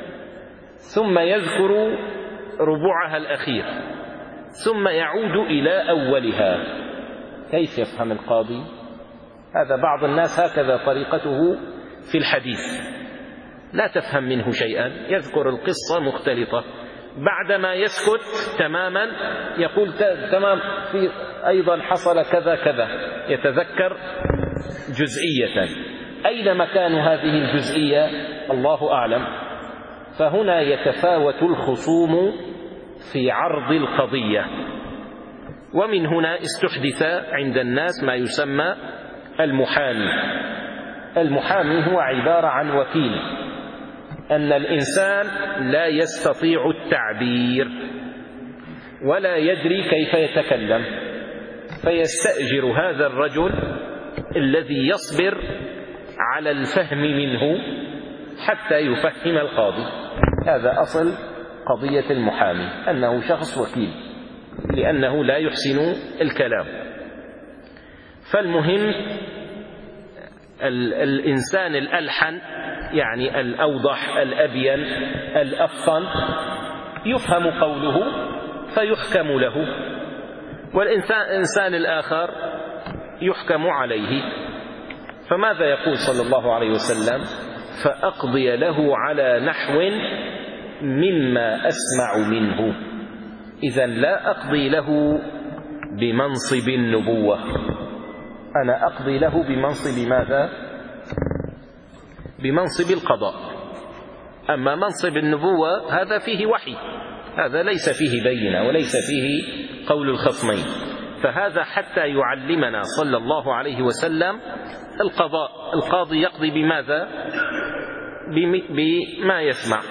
ثم يذكر ربعها الأخير، ثم يعود إلى أولها. كيف يفهم القاضي هذا؟ بعض الناس هكذا طريقته في الحديث، لا تفهم منه شيئا، يذكر القصة مختلطة، بعدما يسكت تماما يقول تمام في أيضا حصل كذا كذا، يتذكر جزئية. أين مكان هذه الجزئية؟ الله أعلم. فهنا يتفاوت الخصوم في عرض القضية، ومن هنا استحدث عند الناس ما يسمى المحامي. المحامي هو عبارة عن وكيل، أن الإنسان لا يستطيع التعبير ولا يدري كيف يتكلم، فيستأجر هذا الرجل الذي يصبر على الفهم منه حتى يفهم القاضي. هذا أصل قضية المحامي، أنه شخص وكيل لأنه لا يحسن الكلام. فالمهم الإنسان الألحن، يعني الأوضح الأبين الأفصن، يفهم قوله فيحكم له، والإنسان الآخر يحكم عليه. فماذا يقول صلى الله عليه وسلم؟ فأقضي له على نحو مما أسمع منه. إذن لا أقضي له بمنصب النبوة، أنا أقضي له بمنصب ماذا؟ بمنصب القضاء. أما منصب النبوة هذا فيه وحي، هذا ليس فيه بينة وليس فيه قول الخصمين. فهذا حتى يعلمنا صلى الله عليه وسلم القضاء. القاضي يقضي بماذا؟ بما يسمع.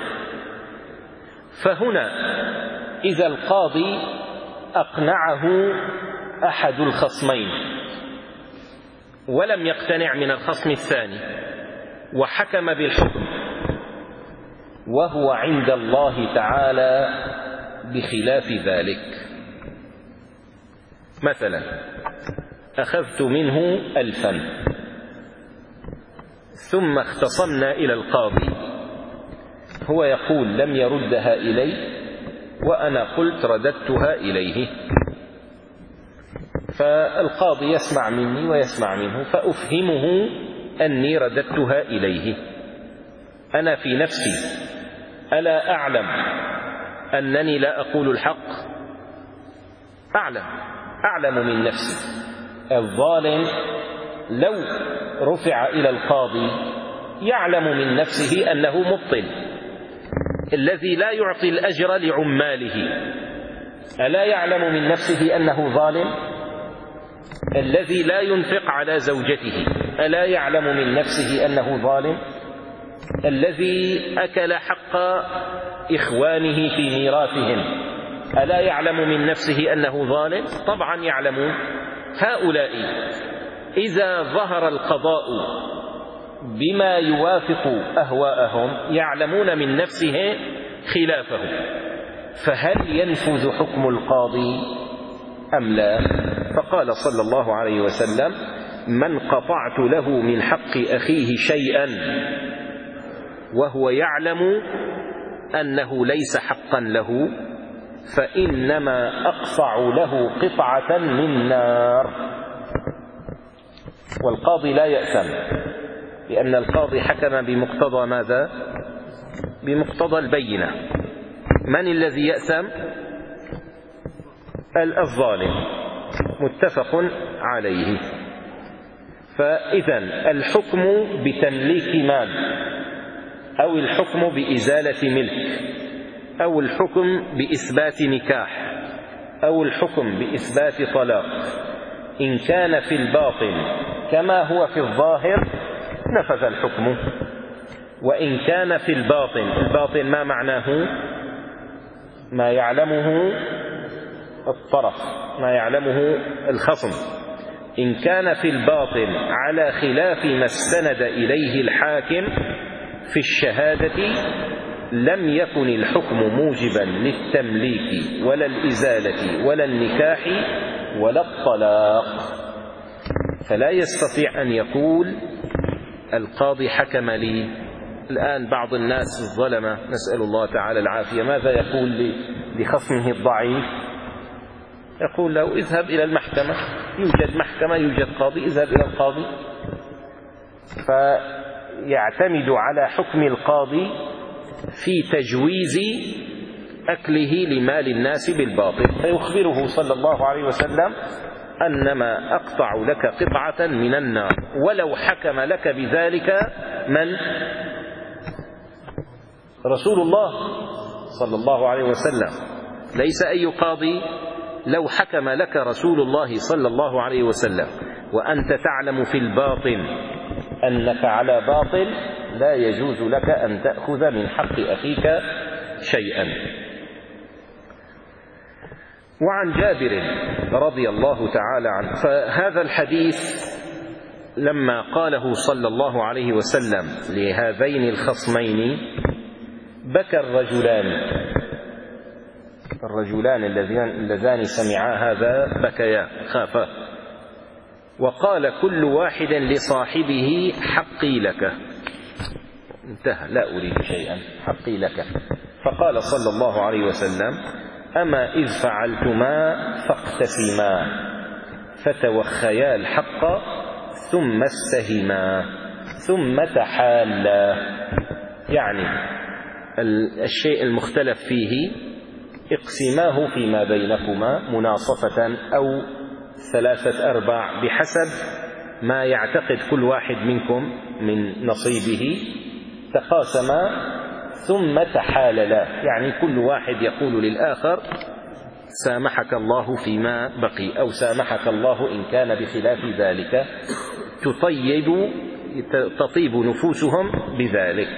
فهنا إذا القاضي أقنعه أحد الخصمين ولم يقتنع من الخصم الثاني وحكم بالحكم وهو عند الله تعالى بخلاف ذلك. مثلا أخذت منه ألفا ثم اختصمنا إلى القاضي، هو يقول لم يردها إلي وأنا قلت رددتها إليه، فالقاضي يسمع مني ويسمع منه فأفهمه أني رددتها إليه. أنا في نفسي ألا أعلم أنني لا أقول الحق؟ أعلم أعلم من نفسي. الظالم لو رفع إلى القاضي يعلم من نفسه أنه مبطل. الذي لا يعطي الأجر لعماله ألا يعلم من نفسه أنه ظالم؟ الذي لا ينفق على زوجته ألا يعلم من نفسه أنه ظالم؟ الذي أكل حق إخوانه في ميراثهم ألا يعلم من نفسه أنه ظالم؟ طبعا يعلمون. هؤلاء إذا ظهر القضاء بما يوافق أهواءهم يعلمون من نفسه خلافه، فهل ينفذ حكم القاضي أم لا؟ فقال صلى الله عليه وسلم: من قطعت له من حق أخيه شيئا وهو يعلم أنه ليس حقا له فإنما أقطع له قطعة من نار. والقاضي لا يأثم، لأن القاضي حكم بمقتضى ماذا؟ بمقتضى البينة. من الذي يأثم؟ الظالم. متفق عليه. فإذا الحكم بتمليك مال، أو الحكم بإزالة ملك، أو الحكم بإثبات نكاح، أو الحكم بإثبات طلاق، إن كان في الباطن كما هو في الظاهر نفذ الحكم، وإن كان في الباطن، الباطن ما معناه؟ ما يعلمه الطرف، ما يعلمه الخصم. إن كان في الباطن على خلاف ما استند إليه الحاكم في الشهادة لم يكن الحكم موجبا للتمليك ولا الإزالة ولا النكاح ولا الطلاق، فلا يستطيع أن يقول القاضي حكم لي. الآن بعض الناس الظلمة نسأل الله تعالى العافية ماذا يقول لخصمه الضعيف؟ يقول له اذهب إلى المحكمة، يوجد محكمة، يوجد قاضي، اذهب إلى القاضي. فيعتمد على حكم القاضي في تجويز أكله لمال الناس بالباطل، فيخبره صلى الله عليه وسلم أنما أقطع لك قطعة من النار، ولو حكم لك بذلك من؟ رسول الله صلى الله عليه وسلم، ليس أي قاضي. لو حكم لك رسول الله صلى الله عليه وسلم وأنت تعلم في الباطن أنك على باطل لا يجوز لك أن تأخذ من حق أخيك شيئا. وعن جابر رضي الله تعالى عنه، فهذا الحديث لما قاله صلى الله عليه وسلم لهذين الخصمين بكى الرجلان الرجلان اللذان سمعا هذا بكيا خافا، وقال كل واحد لصاحبه حقي لك. انتهى، لا أريد شيئا، حقي لك. فقال صلى الله عليه وسلم: أما إذ فعلتما فاقتسما فتوخيا الحق ثم استهما ثم تحالا. يعني الشيء المختلف فيه اقسماه فيما بينكما مناصفة أو ثلاثة أرباع بحسب ما يعتقد كل واحد منكم من نصيبه. تقاسما ثم تحاللا، يعني كل واحد يقول للآخر سامحك الله فيما بقي، أو سامحك الله إن كان بخلاف ذلك، تطيب تطيب نفوسهم بذلك.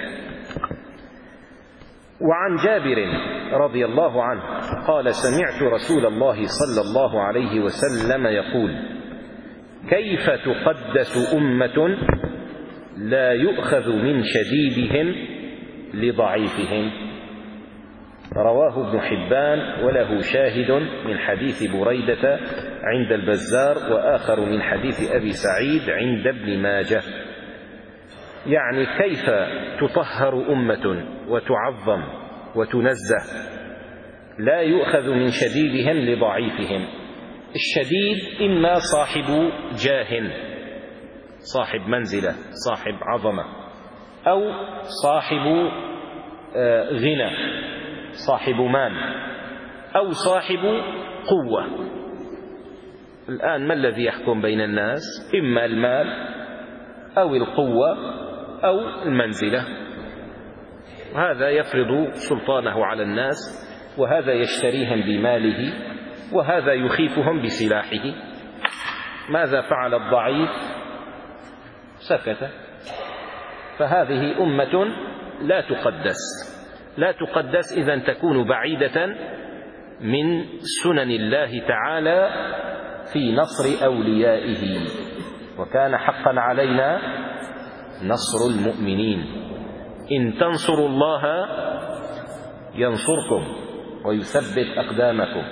وعن جابر رضي الله عنه قال: سمعت رسول الله صلى الله عليه وسلم يقول: كيف تقدس أمة لا يؤخذ من شديدهم لضعيفهم. رواه ابن حبان وله شاهد من حديث بريدة عند البزار، وآخر من حديث أبي سعيد عند ابن ماجه. يعني كيف تطهر أمة وتعظم وتنزه لا يؤخذ من شديدهم لضعيفهم. الشديد إما صاحب جاه، صاحب منزلة، صاحب عظمة، أو صاحب غنى، صاحب مال، أو صاحب قوة. الآن ما الذي يحكم بين الناس؟ إما المال أو القوة أو المنزلة. هذا يفرض سلطانه على الناس، وهذا يشتريهم بماله، وهذا يخيفهم بسلاحه. ماذا فعل الضعيف؟ سكت. فهذه أمة لا تقدس، لا تقدس إذن تكون بعيدة من سنن الله تعالى في نصر أوليائه. وكان حقا علينا نصر المؤمنين. إن تنصروا الله ينصركم ويثبت أقدامكم.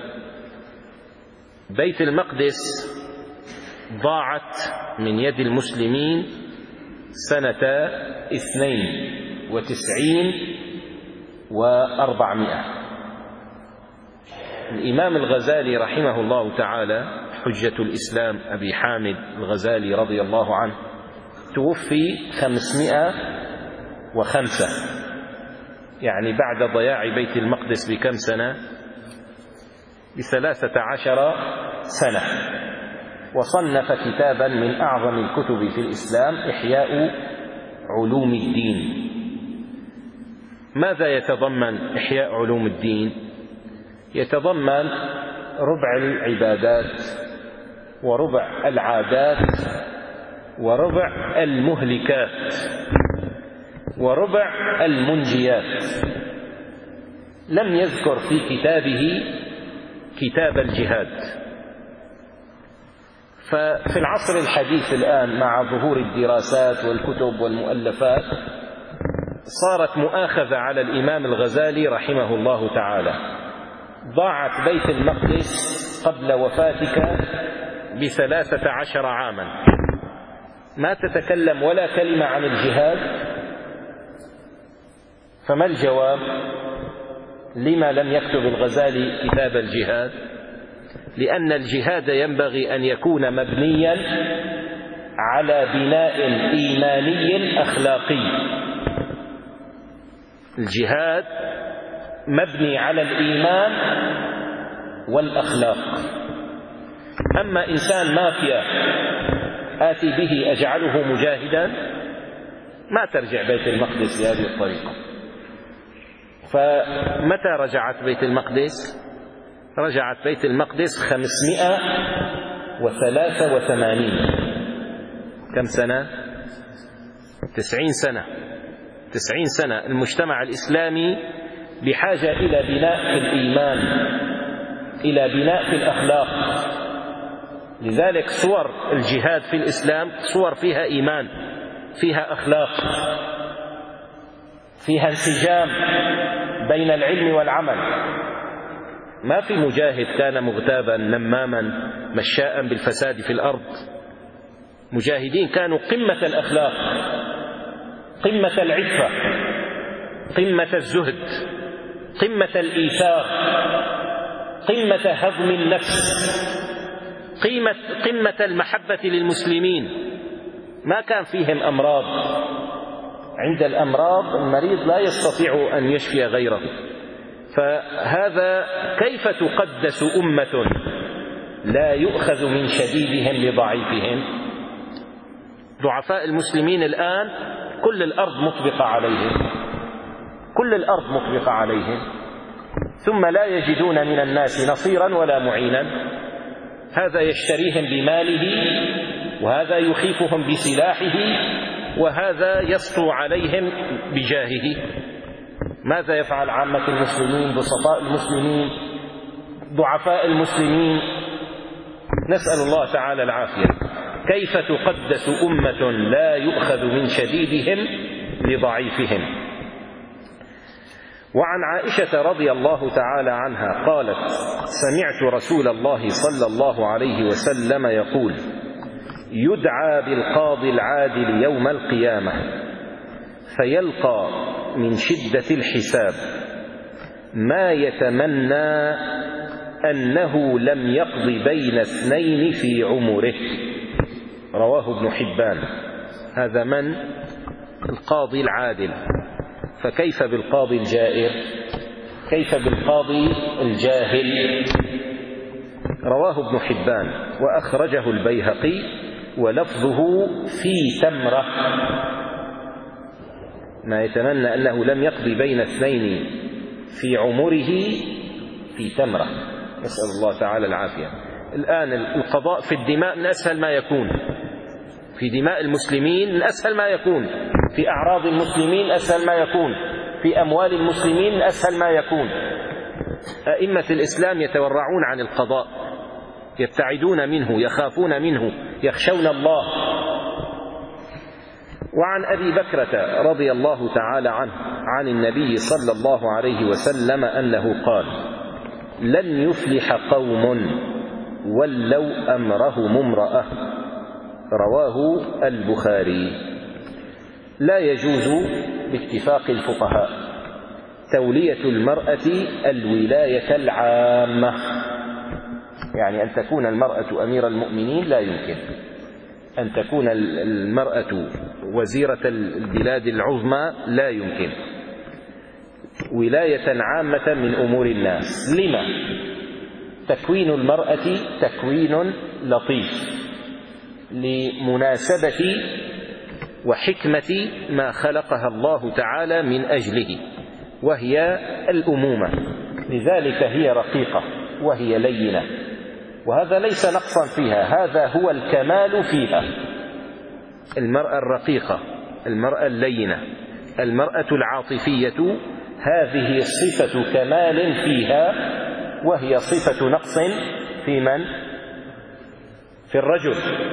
بيت المقدس ضاعت من يد المسلمين سنة اثنين وتسعين وأربعمائة. الإمام الغزالي رحمه الله تعالى، حجة الإسلام أبي حامد الغزالي رضي الله عنه، توفي خمسمائة وخمسة، يعني بعد ضياع بيت المقدس بكم سنة؟ بثلاثة عشر سنة. وصنف كتابا من أعظم الكتب في الإسلام، إحياء علوم الدين. ماذا يتضمن إحياء علوم الدين؟ يتضمن ربع العبادات، وربع العادات، وربع المهلكات، وربع المنجيات. لم يذكر في كتابه كتاب الجهاد. ففي العصر الحديث الآن مع ظهور الدراسات والكتب والمؤلفات صارت مؤاخذة على الإمام الغزالي رحمه الله تعالى. ضاعت بيت المقدس قبل وفاتك بثلاثة عشر عاما، ما تتكلم ولا كلمة عن الجهاد. فما الجواب؟ لما لم يكتب الغزالي كتاب الجهاد؟ لأن الجهاد ينبغي أن يكون مبنيا على بناء إيماني أخلاقي. الجهاد مبني على الإيمان والأخلاق. أما إنسان مافيا آتي به أجعله مجاهدا، ما ترجع بيت المقدس بهذه الطريقة. فمتى رجعت بيت المقدس؟ رجعت بيت المقدس خمسمائة وثلاثة وثمانين. كم سنة؟ تسعين سنة. تسعين سنة. المجتمع الإسلامي بحاجة إلى بناء في الإيمان، إلى بناء في الأخلاق. لذلك صور الجهاد في الإسلام صور فيها إيمان، فيها أخلاق، فيها انسجام بين العلم والعمل. ما في مجاهد كان مغتابا نماما مشاء بالفساد في الأرض. مجاهدين كانوا قمة الأخلاق، قمة العفة، قمة الزهد، قمة الإيثار، قمة هضم النفس، قمة, قمة المحبة للمسلمين. ما كان فيهم أمراض. عند الأمراض المريض لا يستطيع أن يشفي غيره. فهذا كيف تقدس أمة لا يؤخذ من شديدهم لضعيفهم؟ ضعفاء المسلمين الآن كل الأرض مطبقة عليهم، كل الأرض مطبقة عليهم، ثم لا يجدون من الناس نصيرا ولا معينا. هذا يشتريهم بماله، وهذا يخيفهم بسلاحه، وهذا يسطو عليهم بجاهه. ماذا يفعل عامة المسلمين، بسطاء المسلمين، ضعفاء المسلمين؟ نسأل الله تعالى العافية. كيف تقدس أمة لا يؤخذ من شديدهم لضعيفهم. وعن عائشة رضي الله تعالى عنها قالت: سمعت رسول الله صلى الله عليه وسلم يقول: يدعى بالقاضي العادل يوم القيامة فيلقى من شدة الحساب ما يتمنى أنه لم يقض بين اثنين في عمره. رواه ابن حبان. هذا من؟ القاضي العادل. فكيف بالقاضي الجائر؟ كيف بالقاضي الجاهل؟ رواه ابن حبان وأخرجه البيهقي ولفظه في تمرة، ما يتمنى أنه لم يقضي بين اثنين في عمره في تمرة، نسأل الله تعالى العافية. الآن القضاء في الدماء من أسهل ما يكون، في دماء المسلمين من أسهل ما يكون، في أعراض المسلمين أسهل ما يكون، في أموال المسلمين أسهل ما يكون. أئمة الإسلام يتورعون عن القضاء، يبتعدون منه، يخافون منه، يخشون الله. وعن أبي بكرة رضي الله تعالى عنه عن النبي صلى الله عليه وسلم أنه قال: لن يفلح قوم ولوا أمرهم امرأة. رواه البخاري. لا يجوز باتفاق الفقهاء تولية المرأة الولاية العامة، يعني أن تكون المرأة أمير المؤمنين لا يمكن، أن تكون المرأة وزيرة البلاد العظمى لا يمكن، ولاية عامة من أمور الناس. لما؟ تكوين المرأة تكوين لطيف لمناسبة وحكمة ما خلقها الله تعالى من أجله، وهي الأمومة. لذلك هي رقيقة وهي لينة، وهذا ليس نقصا فيها، هذا هو الكمال فيها. المرأة الرقيقة، المرأة اللينة، المرأة العاطفية، هذه صفة كمال فيها، وهي صفة نقص في من؟ في الرجل.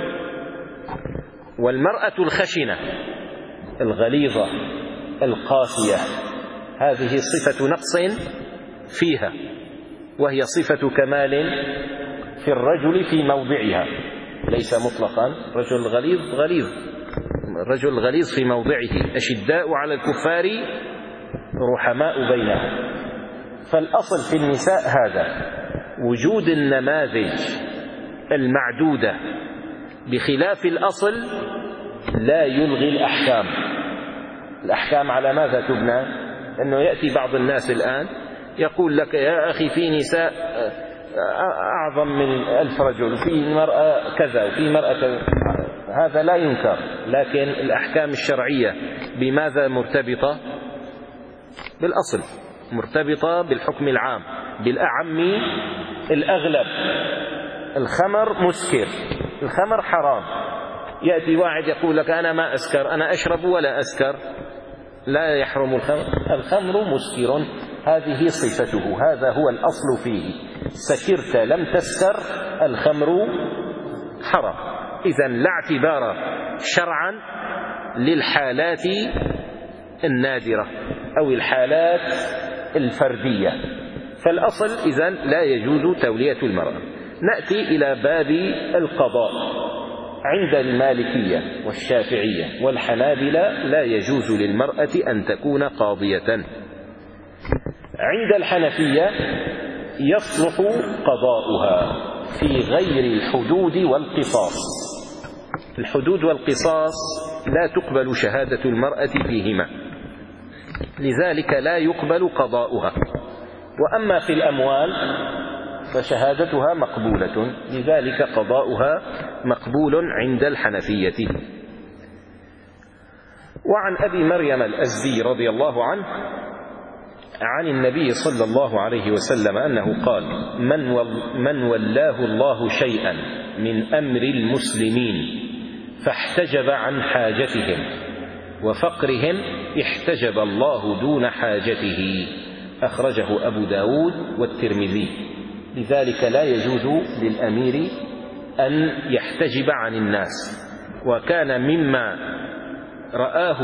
والمرأة الخشنة الغليظة القاسية، هذه صفة نقص فيها، وهي صفة كمال في الرجل في موضعها، ليس مطلقا. رجل غليظ غليظ، الرجل الغليظ في موضعه، أشداء على الكفار رحماء بينهم. فالأصل في النساء هذا، وجود النماذج المعدودة بخلاف الأصل لا يلغي الأحكام. الأحكام على ماذا تبنى؟ أنه يأتي بعض الناس الآن يقول لك: يا أخي في نساء أعظم من ألف رجل، وفي مرأة كذا وفي مرأة كذا. هذا لا ينكر، لكن الأحكام الشرعية بماذا مرتبطة؟ بالأصل، مرتبطة بالحكم العام، بالأعم الأغلب. الخمر مسكر، الخمر حرام. يأتي واحد يقول لك: أنا ما أسكر، أنا أشرب ولا أسكر، لا يحرم الخمر. الخمر مسكر، هذه صفته، هذا هو الأصل فيه. سكرت لم تسكر، الخمر حرام. إذن لا اعتبار شرعا للحالات النادرة أو الحالات الفردية. فالأصل إذن لا يجوز تولية المرأة. نأتي إلى باب القضاء. عند المالكية والشافعية والحنابلة لا يجوز للمرأة أن تكون قاضية. عند الحنفية يصلح قضاؤها في غير الحدود والقصاص. الحدود والقصاص لا تقبل شهادة المرأة فيهما، لذلك لا يقبل قضاؤها. وأما في الأموال فشهادتها مقبولة، لذلك قضاؤها مقبول عند الحنفية. وعن أبي مريم الأزدي رضي الله عنه عن النبي صلى الله عليه وسلم أنه قال: من, من ولاه الله شيئا من أمر المسلمين فاحتجب عن حاجتهم وفقرهم احتجب الله دون حاجته. أخرجه أبو داود والترمذي. لذلك لا يجوز للأمير أن يحتجب عن الناس. وكان مما رآه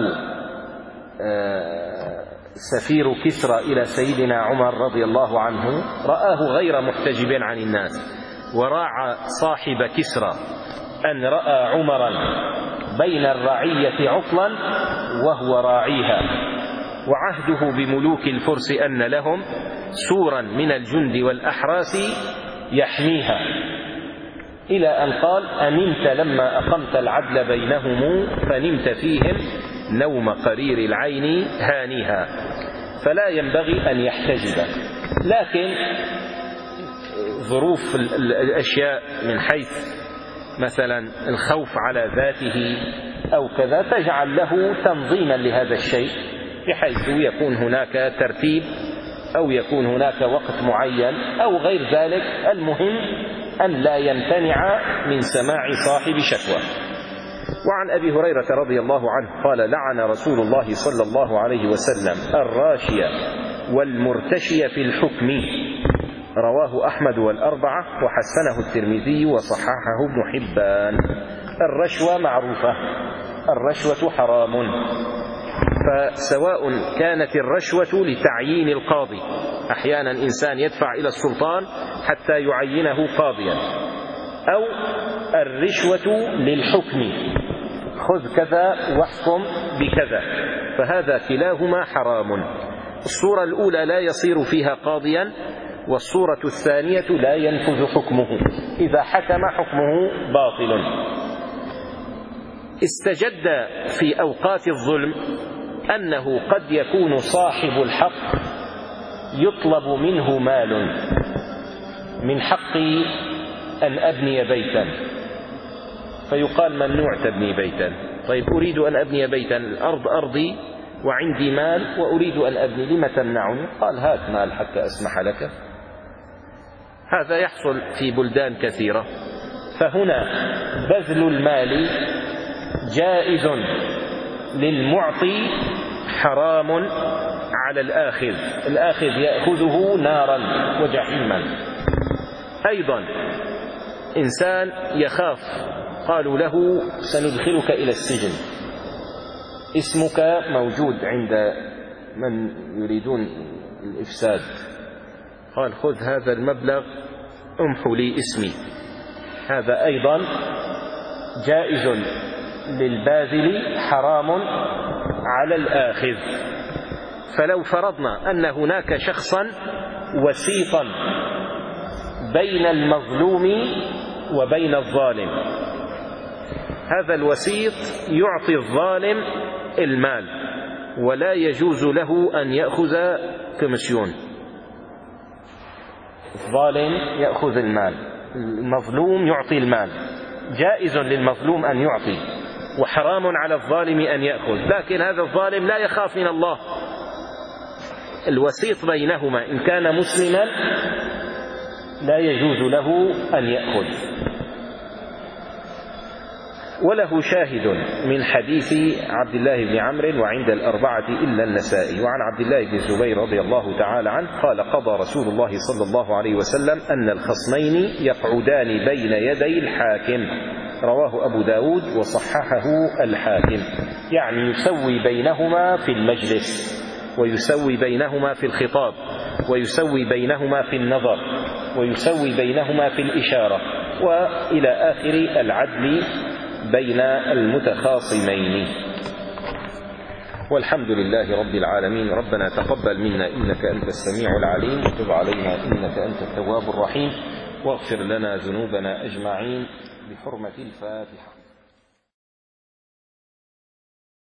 سفير كسرى إلى سيدنا عمر رضي الله عنه، رآه غير محتجب عن الناس، وراعى صاحب كسرى أن رأى عمرا بين الرعية عطلا وهو راعيها، وعهده بملوك الفرس أن لهم سورا من الجند والأحراس يحميها، إلى أن قال: أنمت لما أقمت العدل بينهم فنمت فيهم نوم قرير العين هانيها. فلا ينبغي أن يحتجب، لكن ظروف الأشياء من حيث مثلا الخوف على ذاته أو كذا تجعل له تنظيما لهذا الشيء، بحيث يكون هناك ترتيب أو يكون هناك وقت معين أو غير ذلك. المهم أن لا يمتنع من سماع صاحب شكوى. وعن أبي هريرة رضي الله عنه قال: لعن رسول الله صلى الله عليه وسلم الراشية والمرتشية في الحكم. رواه أحمد والأربعة وحسنه الترمذي وصححه ابن حبان. الرشوة معروفة، الرشوة حرام، فسواء كانت الرشوة لتعيين القاضي، أحيانا إنسان يدفع إلى السلطان حتى يعينه قاضيا، أو الرشوة للحكم، خذ كذا واحكم بكذا، فهذا كلاهما حرام. الصورة الأولى لا يصير فيها قاضيا، والصورة الثانية لا ينفذ حكمه، إذا حكم حكمه باطل. استجد في أوقات الظلم أنه قد يكون صاحب الحق يطلب منه مال، من حقي أن أبني بيتا، فيقال: ممنوع تبني بيتا. طيب أريد أن أبني بيتا، الأرض أرضي وعندي مال وأريد أن أبني، لما تمنعني؟ قال: هات مال حتى أسمح لك. هذا يحصل في بلدان كثيرة. فهنا بذل المال جائز للمعطي، حرام على الآخذ، الآخذ يأخذه نارا وجحيما. أيضا إنسان يخاف، قالوا له: سندخلك إلى السجن، اسمك موجود عند من يريدون الإفساد، قال: خذ هذا المبلغ امحو لي اسمي. هذا أيضا جائز للباذل، حرام على الآخذ. فلو فرضنا أن هناك شخصا وسيطا بين المظلوم وبين الظالم، هذا الوسيط يعطي الظالم المال ولا يجوز له أن يأخذ كوميسيون. الظالم يأخذ المال، المظلوم يعطي المال، جائز للمظلوم أن يعطي، وحرام على الظالم أن يأخذ. لكن هذا الظالم لا يخاف من الله، الوسيط بينهما إن كان مسلما لا يجوز له أن يأخذ. وله شاهد من حديث عبد الله بن عمرو وعند الأربعة إلا النسائي. وعن عبد الله بن الزبير رضي الله تعالى عنه قال: قضى رسول الله صلى الله عليه وسلم أن الخصمين يقعدان بين يدي الحاكم. رواه أبو داود وصححه الحاكم. يعني يسوي بينهما في المجلس، ويسوي بينهما في الخطاب، ويسوي بينهما في النظر، ويسوي بينهما في الإشارة، وإلى آخر العدل بين المتخاصمين. والحمد لله رب العالمين. ربنا تقبل منا إنك أنت السميع العليم، وتب علينا إنك أنت التواب الرحيم، واغفر لنا ذنوبنا أجمعين بحرمة الفاتحة.